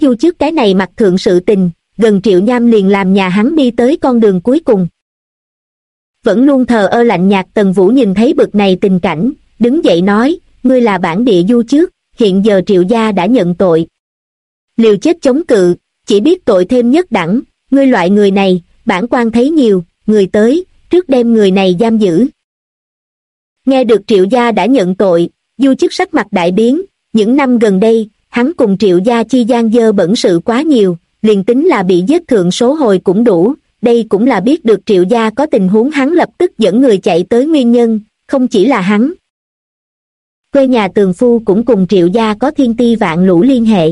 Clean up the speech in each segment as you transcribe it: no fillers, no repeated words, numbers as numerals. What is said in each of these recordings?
Du Trước cái này mặt thượng sự tình, gần Triệu Nham liền làm nhà hắn đi tới con đường cuối cùng. Vẫn luôn thờ ơ lạnh nhạt Tần Vũ nhìn thấy bực này tình cảnh, đứng dậy nói, ngươi là bản địa Du Trước, hiện giờ Triệu gia đã nhận tội. Liều chết chống cự, chỉ biết tội thêm nhất đẳng, ngươi loại người này, bản quan thấy nhiều, người tới, trước đem người này giam giữ. Nghe được Triệu gia đã nhận tội, Du Chức sắc mặt đại biến, những năm gần đây, hắn cùng Triệu gia chi gian dơ bẩn sự quá nhiều, liền tính là bị giết thượng số hồi cũng đủ, đây cũng là biết được Triệu gia có tình huống hắn lập tức dẫn người chạy tới nguyên nhân, không chỉ là hắn. Quê nhà Tường Phu cũng cùng Triệu gia có thiên ti vạn lũ liên hệ.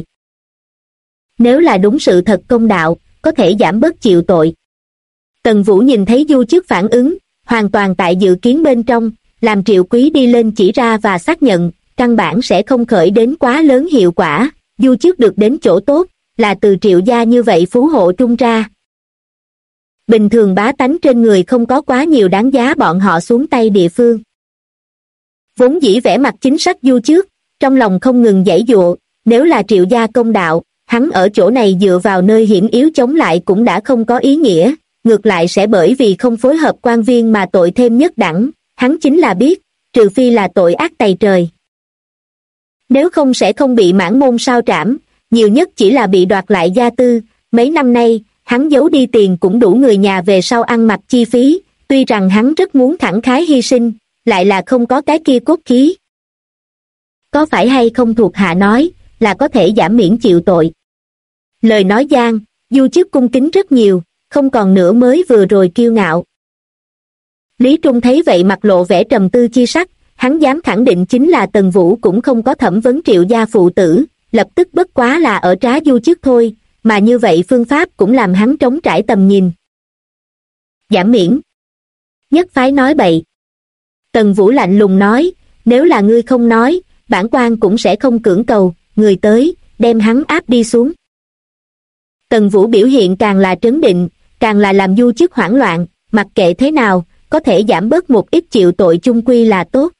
Nếu là đúng sự thật công đạo, có thể giảm bớt chịu tội. Tần Vũ nhìn thấy Du Chức phản ứng, hoàn toàn tại dự kiến bên trong, làm Triệu Quý đi lên chỉ ra và xác nhận, căn bản sẽ không khởi đến quá lớn hiệu quả, Du Chức được đến chỗ tốt, là từ Triệu gia như vậy phú hộ trung ra. Bình thường bá tánh trên người không có quá nhiều đáng giá bọn họ xuống tay địa phương. Vốn dĩ vẻ mặt chính sách Du Chức, trong lòng không ngừng giãy giụa, nếu là Triệu gia công đạo, hắn ở chỗ này dựa vào nơi hiểm yếu chống lại cũng đã không có ý nghĩa, ngược lại sẽ bởi vì không phối hợp quan viên mà tội thêm nhất đẳng, hắn chính là biết, trừ phi là tội ác tày trời. Nếu không sẽ không bị mãn môn sao trảm, nhiều nhất chỉ là bị đoạt lại gia tư, mấy năm nay, hắn giấu đi tiền cũng đủ người nhà về sau ăn mặc chi phí, tuy rằng hắn rất muốn khẳng khái hy sinh, lại là không có cái kia cốt khí. Có phải hay không thuộc hạ nói, là có thể giảm miễn chịu tội. Lời nói gian, Du Chức cung kính rất nhiều, không còn nữa mới vừa rồi kiêu ngạo. Lý Trung thấy vậy mặt lộ vẻ trầm tư chi sắc, hắn dám khẳng định chính là Tần Vũ cũng không có thẩm vấn Triệu gia phụ tử, lập tức bất quá là ở trá Du Chức thôi, mà như vậy phương pháp cũng làm hắn trống trải tầm nhìn. Giảm miễn. Nhất phái nói bậy. Tần Vũ lạnh lùng nói, nếu là ngươi không nói, bản quan cũng sẽ không cưỡng cầu, người tới, đem hắn áp đi xuống. Tần Vũ biểu hiện càng là trấn định, càng là làm Du Chức hoảng loạn, mặc kệ thế nào, có thể giảm bớt một ít chịu tội chung quy là tốt.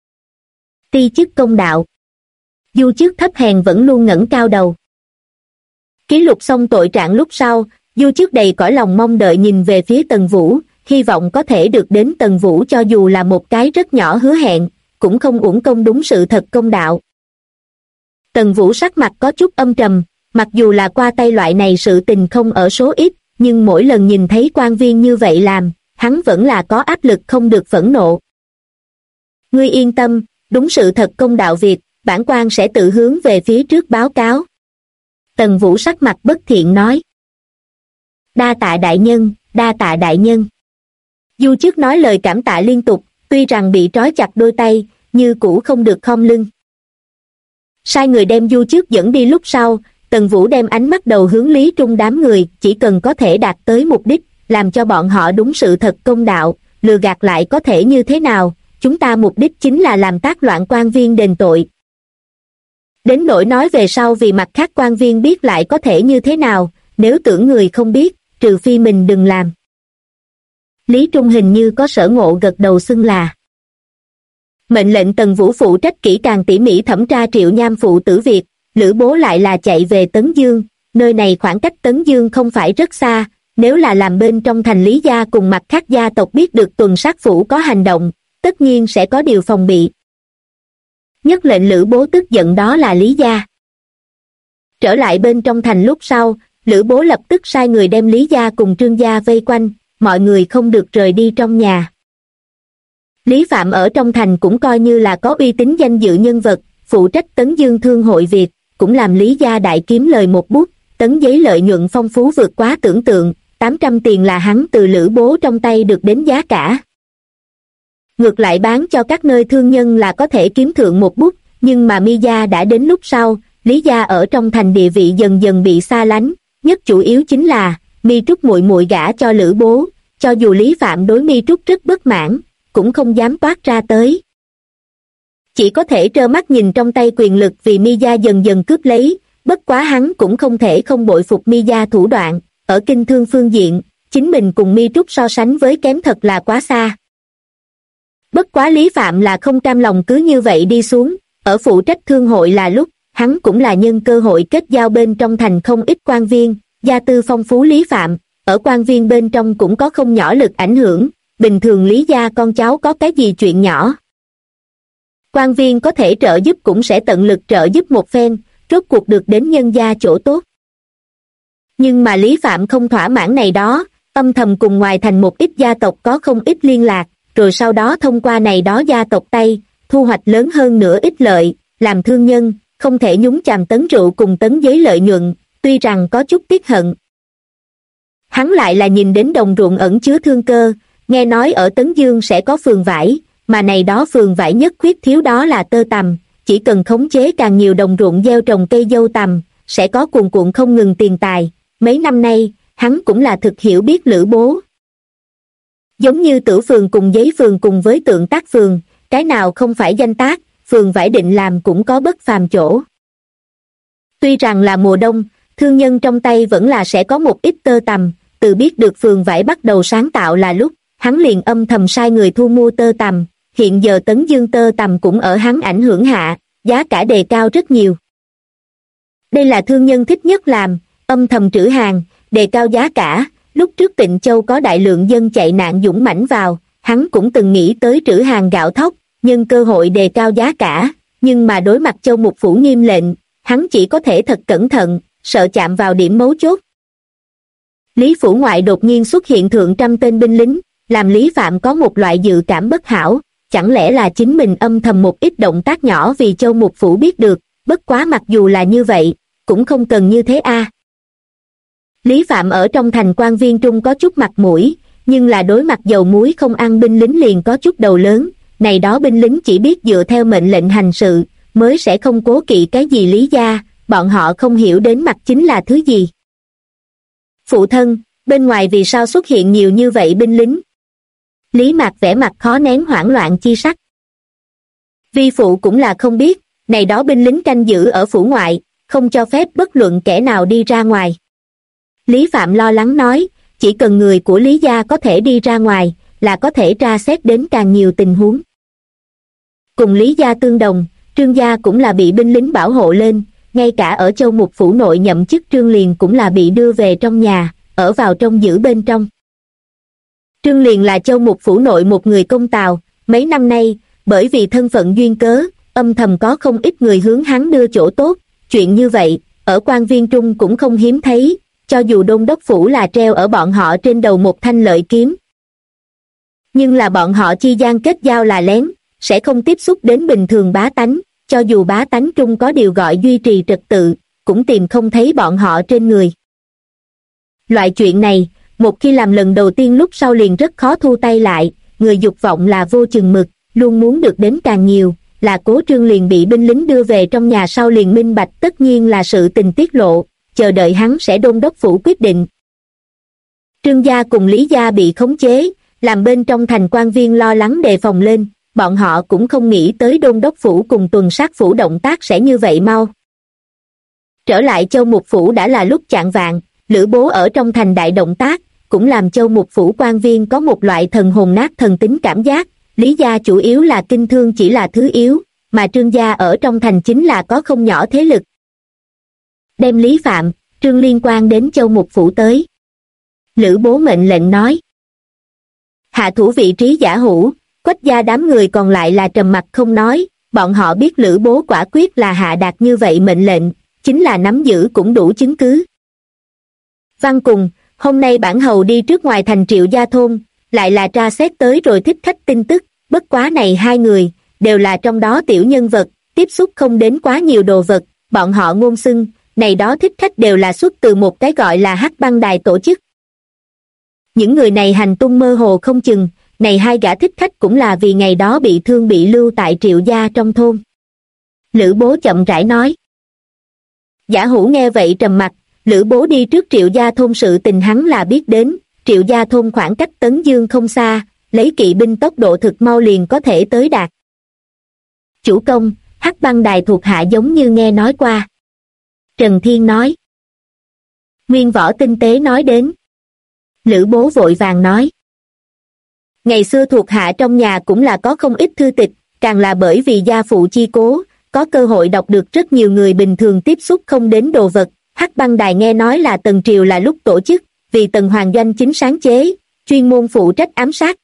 Ti chức công đạo. Du Chức thấp hèn vẫn luôn ngẩng cao đầu. Ký lục xong tội trạng lúc sau, Du Chức đầy cõi lòng mong đợi nhìn về phía Tần Vũ, hy vọng có thể được đến Tần Vũ cho dù là một cái rất nhỏ hứa hẹn, cũng không uổng công đúng sự thật công đạo. Tần Vũ sắc mặt có chút âm trầm, mặc dù là qua tay loại này sự tình không ở số ít, nhưng mỗi lần nhìn thấy quan viên như vậy làm, hắn vẫn là có áp lực không được phẫn nộ. Ngươi yên tâm, đúng sự thật công đạo việc, bản quan sẽ tự hướng về phía trước báo cáo. Tần Vũ sắc mặt bất thiện nói. Đa tạ đại nhân, đa tạ đại nhân. Du Chức nói lời cảm tạ liên tục, tuy rằng bị trói chặt đôi tay, như cũ không được khom lưng. Sai người đem Du Chức dẫn đi lúc sau, Tần Vũ đem ánh mắt đầu hướng Lý Trung đám người, chỉ cần có thể đạt tới mục đích, làm cho bọn họ đúng sự thật công đạo, lừa gạt lại có thể như thế nào, chúng ta mục đích chính là làm tác loạn quan viên đền tội. Đến nỗi nói về sau vì mặt khác quan viên biết lại có thể như thế nào, nếu tưởng người không biết, trừ phi mình đừng làm. Lý Trung hình như có sở ngộ gật đầu xưng là. Mệnh lệnh Tần Vũ phụ trách kỹ càng tỉ mỉ thẩm tra Triệu Nham phụ tử việc, Lữ Bố lại là chạy về Tấn Dương, nơi này khoảng cách Tấn Dương không phải rất xa, nếu là làm bên trong thành Lý gia cùng mặt khác gia tộc biết được tuần sát phủ có hành động, tất nhiên sẽ có điều phòng bị. Nhất lệnh Lữ Bố tức giận đó là Lý gia. Trở lại bên trong thành lúc sau, Lữ Bố lập tức sai người đem Lý gia cùng Trương gia vây quanh, mọi người không được rời đi trong nhà. Lý Phạm ở trong thành cũng coi như là có uy tín danh dự nhân vật, phụ trách Tấn Dương thương hội việc, cũng làm Lý gia đại kiếm lời một bút, tấn giấy lợi nhuận phong phú vượt quá tưởng tượng, 800 tiền là hắn từ Lữ Bố trong tay được đến giá cả. Ngược lại bán cho các nơi thương nhân là có thể kiếm thượng một bút, nhưng mà Mi gia đã đến lúc sau, Lý gia ở trong thành địa vị dần dần bị xa lánh, nhất chủ yếu chính là Mi Trúc muội muội gả cho Lữ Bố, cho dù Lý Phạm đối Mi Trúc rất bất mãn, cũng không dám toát ra tới. Chỉ có thể trơ mắt nhìn trong tay quyền lực vì Mi gia dần dần cướp lấy, bất quá hắn cũng không thể không bội phục Mi gia thủ đoạn, ở kinh thương phương diện, chính mình cùng Mi Trúc so sánh với kém thật là quá xa. Bất quá Lý Phạm là không cam lòng cứ như vậy đi xuống, ở phụ trách thương hội là lúc, hắn cũng là nhân cơ hội kết giao bên trong thành không ít quan viên, gia tư phong phú Lý Phạm, ở quan viên bên trong cũng có không nhỏ lực ảnh hưởng, bình thường Lý gia con cháu có cái gì chuyện nhỏ. Quan viên có thể trợ giúp cũng sẽ tận lực trợ giúp một phen, rốt cuộc được đến nhân gia chỗ tốt. Nhưng mà Lý Phạm không thỏa mãn này đó, âm thầm cùng ngoài thành một ít gia tộc có không ít liên lạc, rồi sau đó thông qua này đó gia tộc tay, thu hoạch lớn hơn nữa ích lợi, làm thương nhân, không thể nhúng chàm tấn rượu cùng tấn giấy lợi nhuận, tuy rằng có chút tiếc hận. Hắn lại là nhìn đến đồng ruộng ẩn chứa thương cơ, nghe nói ở Tấn Dương sẽ có phường vải, mà này đó phường vải nhất khuyết thiếu đó là tơ tằm, chỉ cần khống chế càng nhiều đồng ruộng gieo trồng cây dâu tằm, sẽ có cuồn cuộn không ngừng tiền tài. Mấy năm nay, hắn cũng là thực hiểu biết Lữ Bố. Giống như Tử phường cùng Giấy phường cùng với Tượng Tác phường, cái nào không phải danh tác, phường vải định làm cũng có bất phàm chỗ. Tuy rằng là mùa đông, thương nhân trong tay vẫn là sẽ có một ít tơ tằm, từ biết được phường vải bắt đầu sáng tạo là lúc, hắn liền âm thầm sai người thu mua tơ tằm, hiện giờ Tấn Dương tơ tằm cũng ở hắn ảnh hưởng hạ, giá cả đề cao rất nhiều. Đây là thương nhân thích nhất làm, âm thầm trữ hàng, đề cao giá cả, lúc trước Tịnh Châu có đại lượng dân chạy nạn dũng mãnh vào, hắn cũng từng nghĩ tới trữ hàng gạo thóc, nhân cơ hội đề cao giá cả, nhưng mà đối mặt Châu Mục Phủ nghiêm lệnh, hắn chỉ có thể thật cẩn thận, sợ chạm vào điểm mấu chốt. Lý Phủ ngoại đột nhiên xuất hiện thượng trăm tên binh lính, làm Lý Phạm có một loại dự cảm bất hảo, chẳng lẽ là chính mình âm thầm một ít động tác nhỏ vì Châu Mục Phủ biết được, bất quá mặc dù là như vậy, cũng không cần như thế a. Lý Phạm ở trong thành quan viên trung có chút mặt mũi, nhưng là đối mặt dầu muối không ăn binh lính liền có chút đầu lớn, này đó binh lính chỉ biết dựa theo mệnh lệnh hành sự, mới sẽ không cố kỵ cái gì Lý gia, bọn họ không hiểu đến mặt chính là thứ gì. Phụ thân, bên ngoài vì sao xuất hiện nhiều như vậy binh lính? Lý Mạc vẻ mặt khó nén hoảng loạn chi sắc. Vi phụ cũng là không biết, này đó binh lính canh giữ ở phủ ngoại, không cho phép bất luận kẻ nào đi ra ngoài. Lý Phạm lo lắng nói, chỉ cần người của Lý gia có thể đi ra ngoài, là có thể tra xét đến càng nhiều tình huống. Cùng Lý gia tương đồng, Trương gia cũng là bị binh lính bảo hộ lên, ngay cả ở Châu Mục Phủ nội nhậm chức Trương Liền cũng là bị đưa về trong nhà, ở vào trong giữ bên trong. Trương Liền là Châu Mục Phủ nội một người công tào, mấy năm nay, bởi vì thân phận duyên cớ, âm thầm có không ít người hướng hắn đưa chỗ tốt, chuyện như vậy, ở quan viên trung cũng không hiếm thấy, cho dù đôn đốc phủ là treo ở bọn họ trên đầu một thanh lợi kiếm. Nhưng là bọn họ chi gian kết giao là lén, sẽ không tiếp xúc đến bình thường bá tánh, cho dù bá tánh trung có điều gọi duy trì trật tự, cũng tìm không thấy bọn họ trên người. Loại chuyện này, một khi làm lần đầu tiên lúc sau liền rất khó thu tay lại, người dục vọng là vô chừng mực, luôn muốn được đến càng nhiều, là Cố Trương liền bị binh lính đưa về trong nhà sau liền minh bạch tất nhiên là sự tình tiết lộ, chờ đợi hắn sẽ đôn đốc phủ quyết định. Trương gia cùng Lý gia bị khống chế, làm bên trong thành quan viên lo lắng đề phòng lên, bọn họ cũng không nghĩ tới đôn đốc phủ cùng tuần sát phủ động tác sẽ như vậy mau. Trở lại Châu Mục Phủ đã là lúc chạng vạng, Lữ Bố ở trong thành đại động tác, cũng làm Châu Mục Phủ quan viên có một loại thần hồn nát thần tính cảm giác, Lý gia chủ yếu là kinh thương chỉ là thứ yếu, mà Trương gia ở trong thành chính là có không nhỏ thế lực. Đem Lý Phạm, Trương liên quan đến Châu Mục Phủ tới. Lữ Bố mệnh lệnh nói. Hạ thủ vị trí Giả Hữu, Quách gia đám người còn lại là trầm mặc không nói, bọn họ biết Lữ Bố quả quyết là hạ đạt như vậy mệnh lệnh, chính là nắm giữ cũng đủ chứng cứ. Văn cùng, hôm nay bản hầu đi trước ngoài thành Triệu Gia thôn, lại là tra xét tới rồi Thích Khách tin tức, bất quá này hai người, đều là trong đó tiểu nhân vật, tiếp xúc không đến quá nhiều đồ vật, bọn họ ngôn xưng, này đó Thích Khách đều là xuất từ một cái gọi là Hắc Băng Đài tổ chức. Những người này hành tung mơ hồ không chừng, này hai gã Thích Khách cũng là vì ngày đó bị thương bị lưu tại Triệu Gia trong thôn. Lữ Bố chậm rãi nói. Giả Hữu nghe vậy trầm mặt, Lữ Bố đi trước Triệu Gia thôn sự tình hắn là biết đến, Triệu Gia thôn khoảng cách Tấn Dương không xa, lấy kỵ binh tốc độ thực mau liền có thể tới đạt. Chủ công, Hắc Băng Đài thuộc hạ giống như nghe nói qua. Trần Thiên nói. Nguyên Võ tinh tế nói đến. Lữ Bố vội vàng nói. Ngày xưa thuộc hạ trong nhà cũng là có không ít thư tịch, càng là bởi vì gia phụ chi cố, có cơ hội đọc được rất nhiều người bình thường tiếp xúc không đến đồ vật. Hắc Băng Đài nghe nói là Tần Triều là lúc tổ chức, vì Tần Hoàng Doanh chính sáng chế, chuyên môn phụ trách ám sát.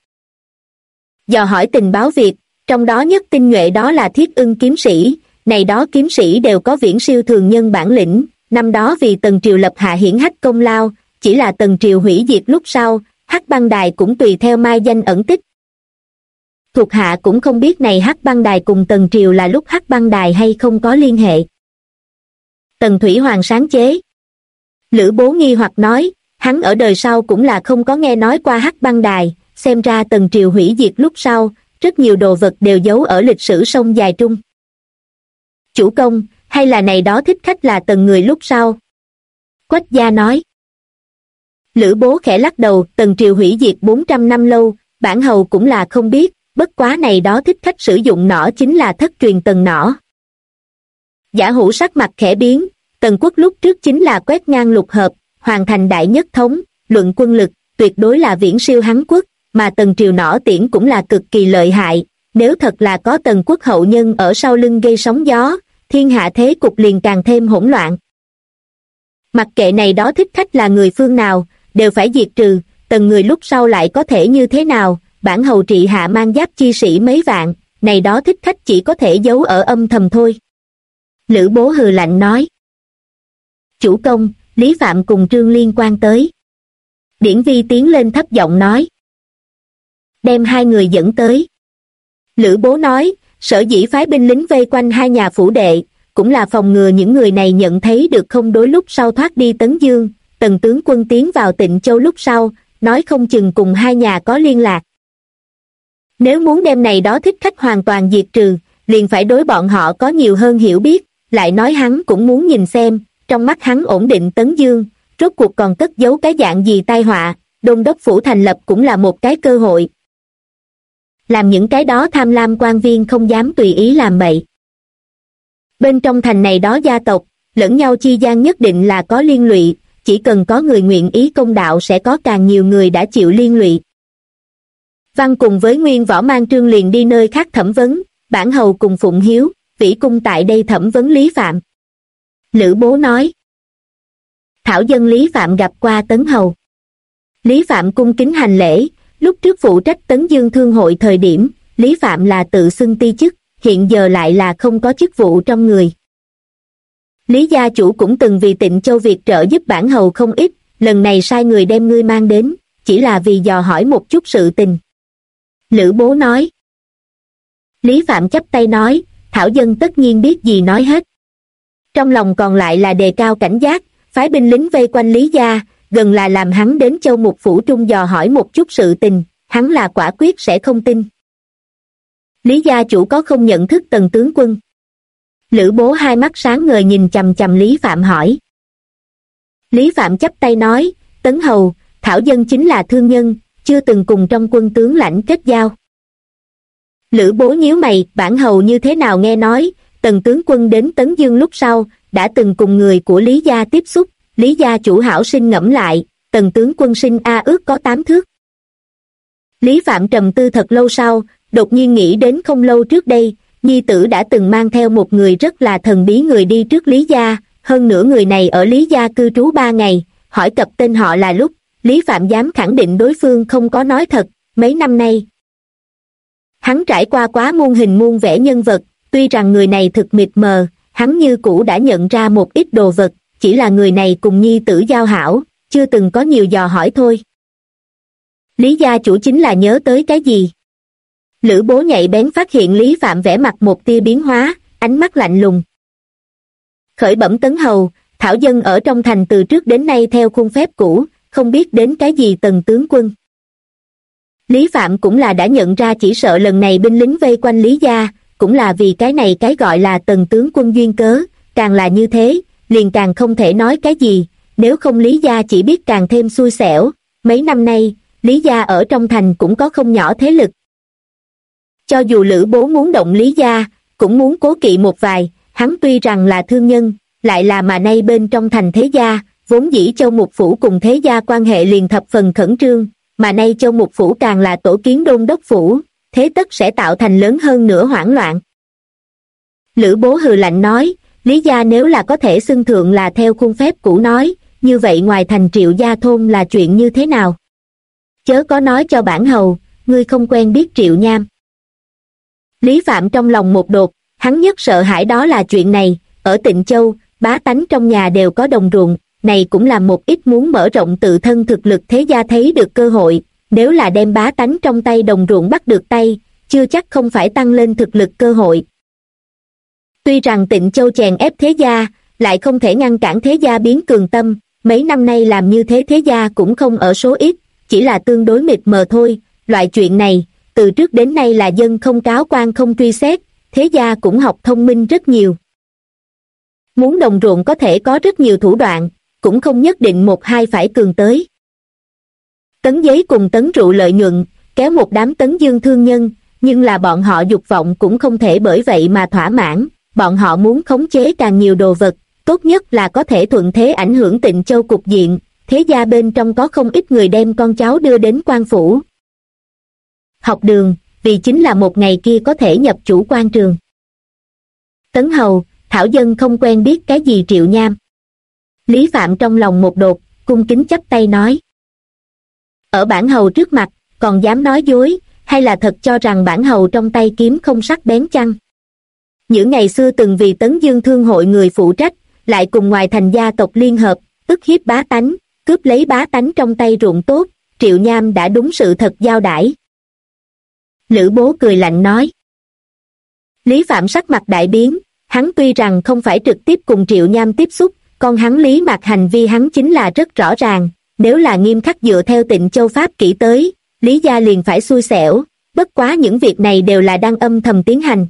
Dò hỏi tình báo việc, trong đó nhất tinh nhuệ đó là Thiết Ưng kiếm sĩ, này đó kiếm sĩ đều có viễn siêu thường nhân bản lĩnh, năm đó vì Tần Triều lập hạ hiển hách công lao, chỉ là Tần Triều hủy diệt lúc sau, Hắc Băng Đài cũng tùy theo mai danh ẩn tích. Thuộc hạ cũng không biết này Hắc Băng Đài cùng Tần Triều là lúc Hắc Băng Đài hay không có liên hệ. Tần Thủy Hoàng sáng chế. Lữ Bố nghi hoặc nói, hắn ở đời sau cũng là không có nghe nói qua Hắc Băng Đài, xem ra Tần Triều hủy diệt lúc sau, rất nhiều đồ vật đều giấu ở lịch sử sông dài trung. Chủ công, hay là này đó thích khách là Tần người lúc sau? Quách gia nói. Lữ Bố khẽ lắc đầu, Tần Triều hủy diệt 400 năm lâu, bản hầu cũng là không biết, bất quá này đó thích khách sử dụng nỏ chính là thất truyền Tần nỏ. Giả Hữu sắc mặt khẽ biến, Tần quốc lúc trước chính là quét ngang lục hợp, hoàn thành đại nhất thống, luận quân lực, tuyệt đối là viễn siêu hắn quốc, mà Tần Triều nỏ tiễn cũng là cực kỳ lợi hại, nếu thật là có Tần quốc hậu nhân ở sau lưng gây sóng gió, thiên hạ thế cục liền càng thêm hỗn loạn. Mặc kệ này đó thích khách là người phương nào, đều phải diệt trừ, Tần người lúc sau lại có thể như thế nào, bản hầu trị hạ mang giáp chi sĩ mấy vạn, này đó thích khách chỉ có thể giấu ở âm thầm thôi. Lữ Bố hừ lạnh nói. Chủ công, Lý Phạm cùng Trương Liên quan tới. Điển Vi tiến lên thấp giọng nói. Đem hai người dẫn tới. Lữ Bố nói, sở dĩ phái binh lính vây quanh hai nhà phủ đệ, cũng là phòng ngừa những người này nhận thấy được không đối lúc sau thoát đi Tấn Dương, Tần tướng quân tiến vào Tịnh Châu lúc sau, nói không chừng cùng hai nhà có liên lạc. Nếu muốn đem này đó thích khách hoàn toàn diệt trừ, liền phải đối bọn họ có nhiều hơn hiểu biết, lại nói hắn cũng muốn nhìn xem, trong mắt hắn ổn định Tấn Dương, rốt cuộc còn cất giấu cái dạng gì tai họa, đôn đốc phủ thành lập cũng là một cái cơ hội. Làm những cái đó tham lam quan viên không dám tùy ý làm bậy. Bên trong thành này đó gia tộc, lẫn nhau chi gian nhất định là có liên lụy, chỉ cần có người nguyện ý công đạo sẽ có càng nhiều người đã chịu liên lụy. Văn cùng với Nguyên Võ mang Trương liền đi nơi khác thẩm vấn, bản hầu cùng Phụng Hiếu, Vĩ cung tại đây thẩm vấn Lý Phạm. Lữ Bố nói. Thảo dân Lý Phạm gặp qua Tấn hầu. Lý Phạm cung kính hành lễ, lúc trước phụ trách Tấn Dương Thương hội thời điểm, Lý Phạm là tự xưng ti chức, hiện giờ lại là không có chức vụ trong người. Lý gia chủ cũng từng vì Tịnh Châu việc trợ giúp bản hầu không ít, lần này sai người đem ngươi mang đến, chỉ là vì dò hỏi một chút sự tình. Lữ Bố nói. Lý Phạm chắp tay nói, Thảo dân tất nhiên biết gì nói hết. Trong lòng còn lại là đề cao cảnh giác, phái binh lính vây quanh Lý gia, gần là làm hắn đến Châu Mục phủ trung dò hỏi một chút sự tình, hắn là quả quyết sẽ không tin. Lý gia chủ có không nhận thức Tần tướng quân? Lữ Bố hai mắt sáng ngời nhìn chằm chằm Lý Phạm hỏi. Lý Phạm chắp tay nói, Tấn hầu, Thảo dân chính là thương nhân, chưa từng cùng trong quân tướng lãnh kết giao. Lữ Bố nhíu mày, bản hầu như thế nào nghe nói, Tần tướng quân đến Tấn Dương lúc sau, đã từng cùng người của Lý gia tiếp xúc, Lý gia chủ hảo sinh ngẫm lại, Tần tướng quân sinh ước có 8 thước. Lý Phạm trầm tư thật lâu sau, đột nhiên nghĩ đến không lâu trước đây, nhi tử đã từng mang theo một người rất là thần bí người đi trước Lý gia, hơn nữa người này ở Lý gia cư trú 3 ngày, hỏi cập tên họ là lúc, Lý Phạm dám khẳng định đối phương không có nói thật, mấy năm nay. Hắn trải qua quá muôn hình muôn vẻ nhân vật, tuy rằng người này thực mịt mờ, hắn như cũ đã nhận ra một ít đồ vật, chỉ là người này cùng nhi tử giao hảo, chưa từng có nhiều dò hỏi thôi. Lý gia chủ chính là nhớ tới cái gì? Lữ Bố nhạy bén phát hiện Lý Phạm vẻ mặt một tia biến hóa, ánh mắt lạnh lùng. Khởi bẩm Tấn hầu, Thảo dân ở trong thành từ trước đến nay theo khuôn phép cũ, không biết đến cái gì Tần tướng quân. Lý Phạm cũng là đã nhận ra chỉ sợ lần này binh lính vây quanh Lý gia, cũng là vì cái này cái gọi là Tần tướng quân duyên cớ, càng là như thế, liền càng không thể nói cái gì, nếu không Lý gia chỉ biết càng thêm xui xẻo, mấy năm nay, Lý gia ở trong thành cũng có không nhỏ thế lực. Cho dù Lữ Bố muốn động Lý gia, cũng muốn cố kỵ một vài, hắn tuy rằng là thương nhân, lại là mà nay bên trong thành thế gia, vốn dĩ Châu Mục phủ cùng thế gia quan hệ liền thập phần khẩn trương, mà nay Châu Mục phủ càng là tổ kiến đôn đốc phủ, thế tất sẽ tạo thành lớn hơn nữa hoảng loạn. Lữ Bố hừ lạnh nói, Lý gia nếu là có thể xưng thượng là theo khuôn phép cũ nói, như vậy ngoài thành Triệu gia thôn là chuyện như thế nào? Chớ có nói cho bản hầu, ngươi không quen biết Triệu Nham. Lý Phạm trong lòng một đột, hắn nhất sợ hãi đó là chuyện này, ở Tịnh Châu, bá tánh trong nhà đều có đồng ruộng, này cũng là một ít muốn mở rộng tự thân thực lực thế gia thấy được cơ hội, nếu là đem bá tánh trong tay đồng ruộng bắt được tay, chưa chắc không phải tăng lên thực lực cơ hội. Tuy rằng Tịnh Châu chèn ép thế gia, lại không thể ngăn cản thế gia biến cường tâm, mấy năm nay làm như thế thế gia cũng không ở số ít, chỉ là tương đối mịt mờ thôi, loại chuyện này, từ trước đến nay là dân không cáo quan không truy xét, thế gia cũng học thông minh rất nhiều. Muốn đồng ruộng có thể có rất nhiều thủ đoạn, cũng không nhất định một hai phải cường tới. Tấn giấy cùng tấn rượu lợi nhuận, kéo một đám tấn dương thương nhân, nhưng là bọn họ dục vọng cũng không thể bởi vậy mà thỏa mãn, bọn họ muốn khống chế càng nhiều đồ vật, tốt nhất là có thể thuận thế ảnh hưởng Tịnh Châu cục diện, thế gia bên trong có không ít người đem con cháu đưa đến quan phủ. Học đường, vì chính là một ngày kia có thể nhập chủ quan trường. Tấn hầu, thảo dân không quen biết cái gì Triệu Nham. Lý Phạm trong lòng một đột, cung kính chắp tay nói. Ở bản hầu trước mặt, còn dám nói dối, hay là thật cho rằng bản hầu trong tay kiếm không sắc bén chăng? Những ngày xưa từng vì Tấn Dương Thương hội người phụ trách, lại cùng ngoài thành gia tộc liên hợp, ức hiếp bá tánh, cướp lấy bá tánh trong tay ruộng tốt, Triệu Nham đã đúng sự thật giao đãi. Lữ Bố cười lạnh nói. Lý Phạm sắc mặt đại biến, hắn tuy rằng không phải trực tiếp cùng Triệu Nham tiếp xúc, còn hắn Lý Mạc hành vi hắn chính là rất rõ ràng, nếu là nghiêm khắc dựa theo Tịnh Châu pháp kỹ tới, Lý gia liền phải xui xẻo, bất quá những việc này đều là đang âm thầm tiến hành.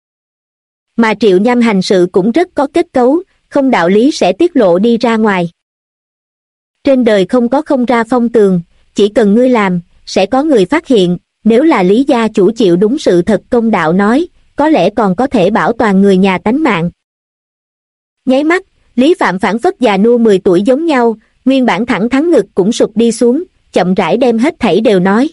Mà Triệu Nham hành sự cũng rất có kết cấu, không đạo lý sẽ tiết lộ đi ra ngoài. Trên đời không có không ra phong tường, chỉ cần ngươi làm, sẽ có người phát hiện, nếu là Lý gia chủ chịu đúng sự thật công đạo nói, có lẽ còn có thể bảo toàn người nhà tánh mạng. Nháy mắt, Lý Phạm phảng phất già nua 10 tuổi giống nhau, nguyên bản thẳng thắn ngực cũng sụp đi xuống, chậm rãi đem hết thảy đều nói.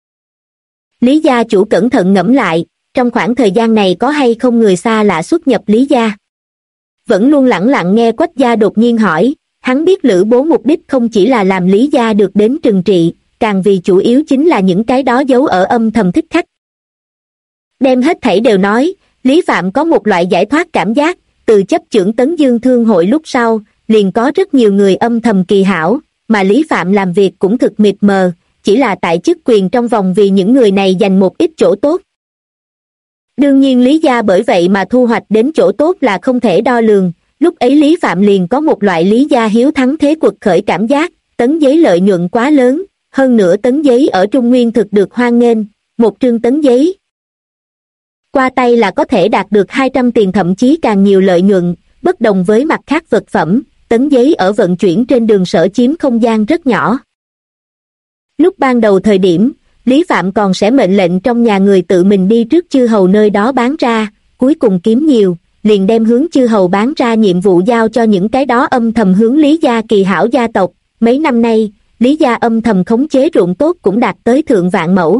Lý gia chủ cẩn thận ngẫm lại, trong khoảng thời gian này có hay không người xa lạ xuất nhập Lý gia. Vẫn luôn lẳng lặng nghe Quách gia đột nhiên hỏi, hắn biết Lữ Bố mục đích không chỉ là làm Lý gia được đến trừng trị, càng vì chủ yếu chính là những cái đó giấu ở âm thầm thích khách. Đem hết thảy đều nói, Lý Phạm có một loại giải thoát cảm giác, từ chấp chưởng Tấn Dương Thương hội lúc sau, liền có rất nhiều người âm thầm kỳ hảo, mà Lý Phạm làm việc cũng thực mịt mờ, chỉ là tại chức quyền trong vòng vì những người này giành một ít chỗ tốt. Đương nhiên Lý gia bởi vậy mà thu hoạch đến chỗ tốt là không thể đo lường, lúc ấy Lý Phạm liền có một loại Lý gia hiếu thắng thế quật khởi cảm giác, tấn giấy lợi nhuận quá lớn, hơn nữa tấn giấy ở Trung Nguyên thực được hoan nghênh, một trương tấn giấy qua tay là có thể đạt được 200 tiền thậm chí càng nhiều lợi nhuận, bất đồng với mặt khác vật phẩm, tấn giấy ở vận chuyển trên đường sở chiếm không gian rất nhỏ. Lúc ban đầu thời điểm, Lý Phạm còn sẽ mệnh lệnh trong nhà người tự mình đi trước chư hầu nơi đó bán ra, cuối cùng kiếm nhiều, liền đem hướng chư hầu bán ra nhiệm vụ giao cho những cái đó âm thầm hướng Lý gia kỳ hảo gia tộc. Mấy năm nay, Lý gia âm thầm khống chế ruộng tốt cũng đạt tới thượng vạn mẫu.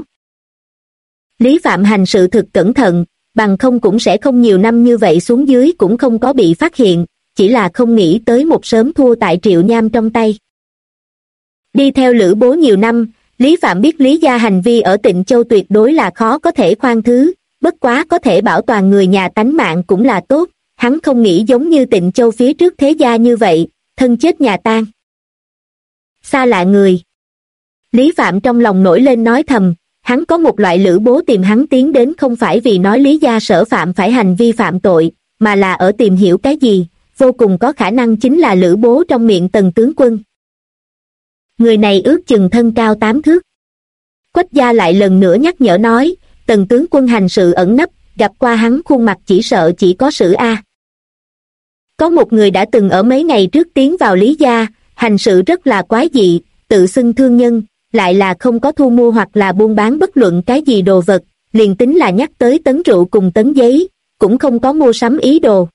Lý Phạm hành sự thực cẩn thận, bằng không cũng sẽ không nhiều năm như vậy xuống dưới cũng không có bị phát hiện, chỉ là không nghĩ tới một sớm thua tại Triệu Nham trong tay. Đi theo Lữ Bố nhiều năm, Lý Phạm biết Lý gia hành vi ở Tịnh Châu tuyệt đối là khó có thể khoan thứ, bất quá có thể bảo toàn người nhà tánh mạng cũng là tốt, hắn không nghĩ giống như Tịnh Châu phía trước thế gia như vậy, thân chết nhà tan. Xa lạ người. Lý Phạm trong lòng nổi lên nói thầm, hắn có một loại Lữ Bố tìm hắn tiến đến không phải vì nói Lý gia sở phạm phải hành vi phạm tội, mà là ở tìm hiểu cái gì, vô cùng có khả năng chính là Lữ Bố trong miệng Tần tướng quân. Người này ước chừng thân cao 8 thước. Quách gia lại lần nữa nhắc nhở nói, Tần tướng quân hành sự ẩn nấp, gặp qua hắn khuôn mặt chỉ sợ chỉ có Sử A. Có một người đã từng ở mấy ngày trước tiến vào Lý gia, hành sự rất là quái dị, tự xưng thương nhân, lại là không có thu mua hoặc là buôn bán bất luận cái gì đồ vật, liền tính là nhắc tới tấn rượu cùng tấn giấy, cũng không có mua sắm ý đồ.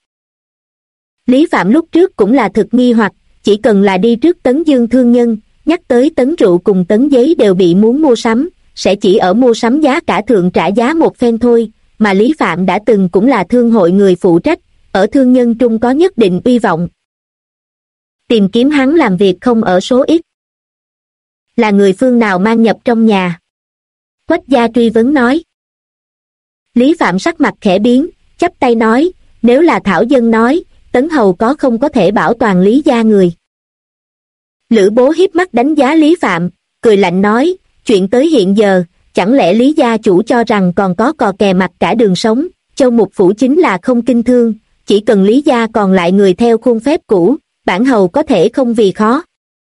Lý Phạm lúc trước cũng là thực nghi hoặc, chỉ cần là đi trước Tấn Dương thương nhân, nhắc tới tấn rượu cùng tấn giấy đều bị muốn mua sắm, sẽ chỉ ở mua sắm giá cả thượng trả giá một phen thôi, mà Lý Phạm đã từng cũng là thương hội người phụ trách, ở thương nhân trung có nhất định uy vọng. Tìm kiếm hắn làm việc không ở số ít. Là người phương nào mang nhập trong nhà? Quách gia truy vấn nói. Lý Phạm sắc mặt khẽ biến, chắp tay nói, nếu là thảo dân nói, Tấn Hầu không có thể bảo toàn Lý gia người. Lữ Bố hiếp mắt đánh giá Lý Phạm, cười lạnh nói, chuyện tới hiện giờ, chẳng lẽ Lý gia chủ cho rằng còn có cò kè mặt cả đường sống, Châu Mục Phủ chính là không kinh thương, chỉ cần Lý gia còn lại người theo khuôn phép cũ, bản hầu có thể không vì khó.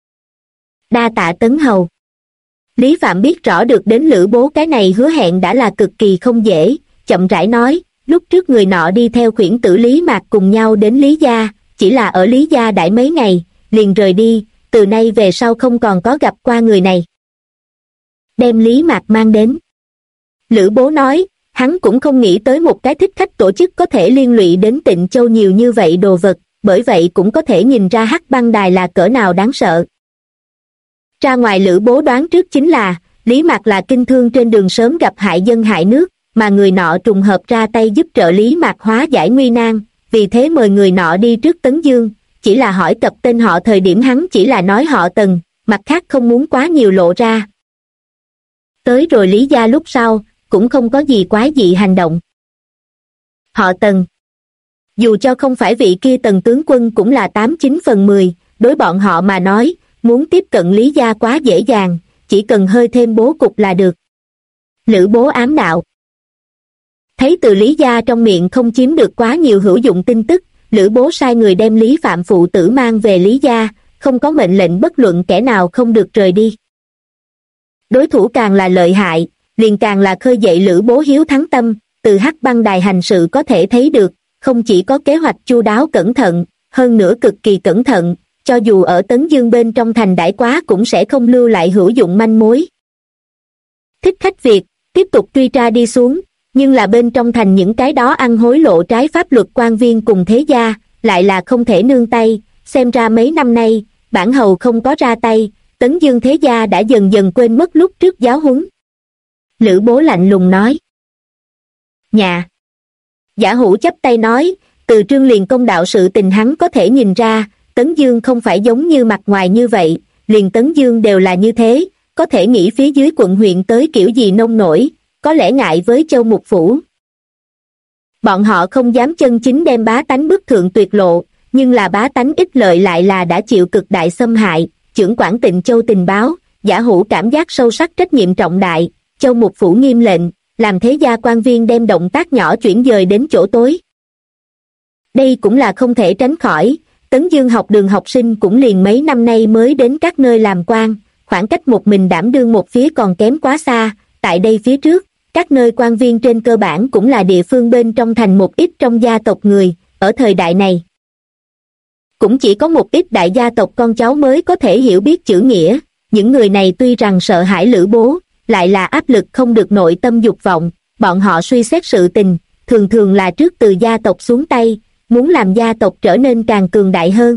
Đa tạ Tấn Hầu. Lý Phạm biết rõ được đến Lữ Bố cái này hứa hẹn đã là cực kỳ không dễ, chậm rãi nói, lúc trước người nọ đi theo khuyển tử Lý Mạc cùng nhau đến Lý gia, chỉ là ở Lý gia đãi mấy ngày, liền rời đi, từ nay về sau không còn có gặp qua người này. Đem Lý Mạc mang đến. Lữ Bố nói, hắn cũng không nghĩ tới một cái thích khách tổ chức có thể liên lụy đến Tịnh Châu nhiều như vậy đồ vật, bởi vậy cũng có thể nhìn ra Hắc Băng Đài là cỡ nào đáng sợ. Ra ngoài Lữ Bố đoán trước chính là, Lý Mạc là kinh thương trên đường sớm gặp hại dân hại nước, mà người nọ trùng hợp ra tay giúp trợ Lý Mạc hóa giải nguy nan, vì thế mời người nọ đi trước Tấn Dương, chỉ là hỏi cập tên họ thời điểm hắn chỉ là nói họ Tần, mặt khác không muốn quá nhiều lộ ra. Tới rồi Lý gia lúc sau, cũng không có gì quái dị hành động. Họ Tần. Dù cho không phải vị kia Tần tướng quân cũng là 89/10, đối bọn họ mà nói, muốn tiếp cận Lý gia quá dễ dàng, chỉ cần hơi thêm bố cục là được. Lữ Bố ám đạo. Thấy từ Lý gia trong miệng không chiếm được quá nhiều hữu dụng tin tức, Lữ Bố sai người đem Lý Phạm phụ tử mang về Lý gia, không có mệnh lệnh bất luận kẻ nào không được rời đi. Đối thủ càng là lợi hại, liền càng là khơi dậy Lữ Bố hiếu thắng tâm, từ Hắc Băng Đài hành sự có thể thấy được, không chỉ có kế hoạch chu đáo cẩn thận, hơn nữa cực kỳ cẩn thận, cho dù ở Tấn Dương bên trong thành đãi quá cũng sẽ không lưu lại hữu dụng manh mối. Thích khách Việt, tiếp tục truy tra đi xuống, nhưng là bên trong thành những cái đó ăn hối lộ trái pháp luật quan viên cùng thế gia, lại là không thể nương tay, xem ra mấy năm nay, bản hầu không có ra tay, Tấn Dương thế gia đã dần dần quên mất lúc trước giáo huấn. Lữ Bố lạnh lùng nói. Nhà. Giả Hủ chắp tay nói, từ Trương Liền công đạo sự tình hắn có thể nhìn ra, Tấn Dương không phải giống như mặt ngoài như vậy, liền Tấn Dương đều là như thế, có thể nghĩ phía dưới quận huyện tới kiểu gì nông nổi, có lẽ ngại với Châu Mục Phủ. Bọn họ không dám chân chính đem bá tánh bức thượng tuyệt lộ, nhưng là bá tánh ích lợi lại là đã chịu cực đại xâm hại, chưởng quản Tịnh Châu tình báo, Giả Hủ cảm giác sâu sắc trách nhiệm trọng đại, Châu Mục Phủ nghiêm lệnh, làm thế gia quan viên đem động tác nhỏ chuyển dời đến chỗ tối. Đây cũng là không thể tránh khỏi, Tấn Dương học đường học sinh cũng liền mấy năm nay mới đến các nơi làm quan, khoảng cách một mình đảm đương một phía còn kém quá xa, tại đây phía trước, các nơi quan viên trên cơ bản cũng là địa phương bên trong thành một ít trong gia tộc người, ở thời đại này. Cũng chỉ có một ít đại gia tộc con cháu mới có thể hiểu biết chữ nghĩa, những người này tuy rằng sợ hãi Lữ Bố, lại là áp lực không được nội tâm dục vọng, bọn họ suy xét sự tình, thường thường là trước từ gia tộc xuống tay, muốn làm gia tộc trở nên càng cường đại hơn.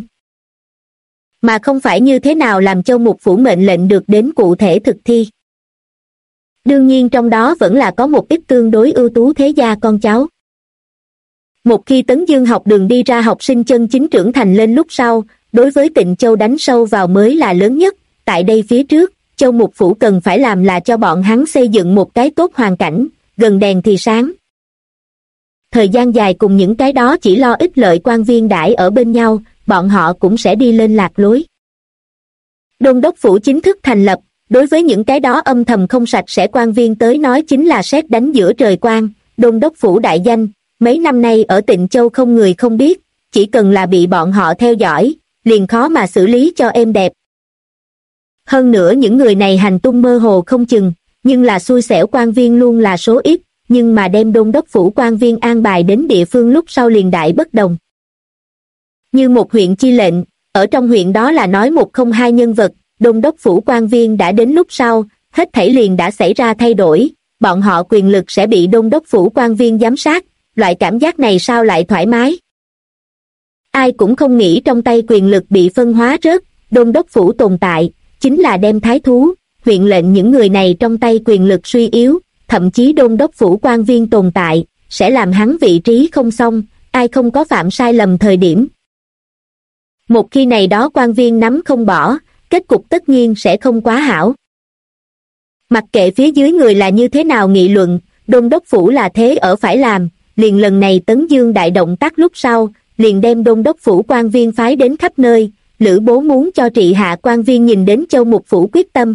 Mà không phải như thế nào làm Châu Mục Phủ mệnh lệnh được đến cụ thể thực thi. Đương nhiên trong đó vẫn là có một ít tương đối ưu tú thế gia con cháu. Một khi Tấn Dương học đường đi ra học sinh chân chính trưởng thành lên lúc sau, đối với Tịnh Châu đánh sâu vào mới là lớn nhất, tại đây phía trước, Châu Mục Phủ cần phải làm là cho bọn hắn xây dựng một cái tốt hoàn cảnh, gần đèn thì sáng. Thời gian dài cùng những cái đó chỉ lo ích lợi quan viên đãi ở bên nhau, bọn họ cũng sẽ đi lên lạc lối. Đôn đốc phủ chính thức thành lập, đối với những cái đó âm thầm không sạch sẽ quan viên tới nói chính là sét đánh giữa trời quang, đôn đốc phủ đại danh, mấy năm nay ở Tịnh Châu không người không biết, chỉ cần là bị bọn họ theo dõi, liền khó mà xử lý cho êm đẹp. Hơn nữa những người này hành tung mơ hồ không chừng, nhưng là xui xẻo quan viên luôn là số ít, nhưng mà đem đôn đốc phủ quan viên an bài đến địa phương lúc sau liền đại bất đồng. Như một huyện chi lệnh, ở trong huyện đó là nói một không hai nhân vật, đôn đốc phủ quan viên đã đến lúc sau, hết thảy liền đã xảy ra thay đổi, bọn họ quyền lực sẽ bị đôn đốc phủ quan viên giám sát, loại cảm giác này sao lại thoải mái. Ai cũng không nghĩ trong tay quyền lực bị phân hóa rớt, đôn đốc phủ tồn tại, chính là đem thái thú, huyện lệnh những người này trong tay quyền lực suy yếu, thậm chí đôn đốc phủ quan viên tồn tại, sẽ làm hắn vị trí không xong, ai không có phạm sai lầm thời điểm. Một khi này đó quan viên nắm không bỏ, kết cục tất nhiên sẽ không quá hảo. Mặc kệ phía dưới người là như thế nào nghị luận, đôn đốc phủ là thế ở phải làm, liền lần này Tấn Dương đại động tác lúc sau, liền đem đôn đốc phủ quan viên phái đến khắp nơi, Lữ Bố muốn cho trị hạ quan viên nhìn đến Châu Mục phủ quyết tâm.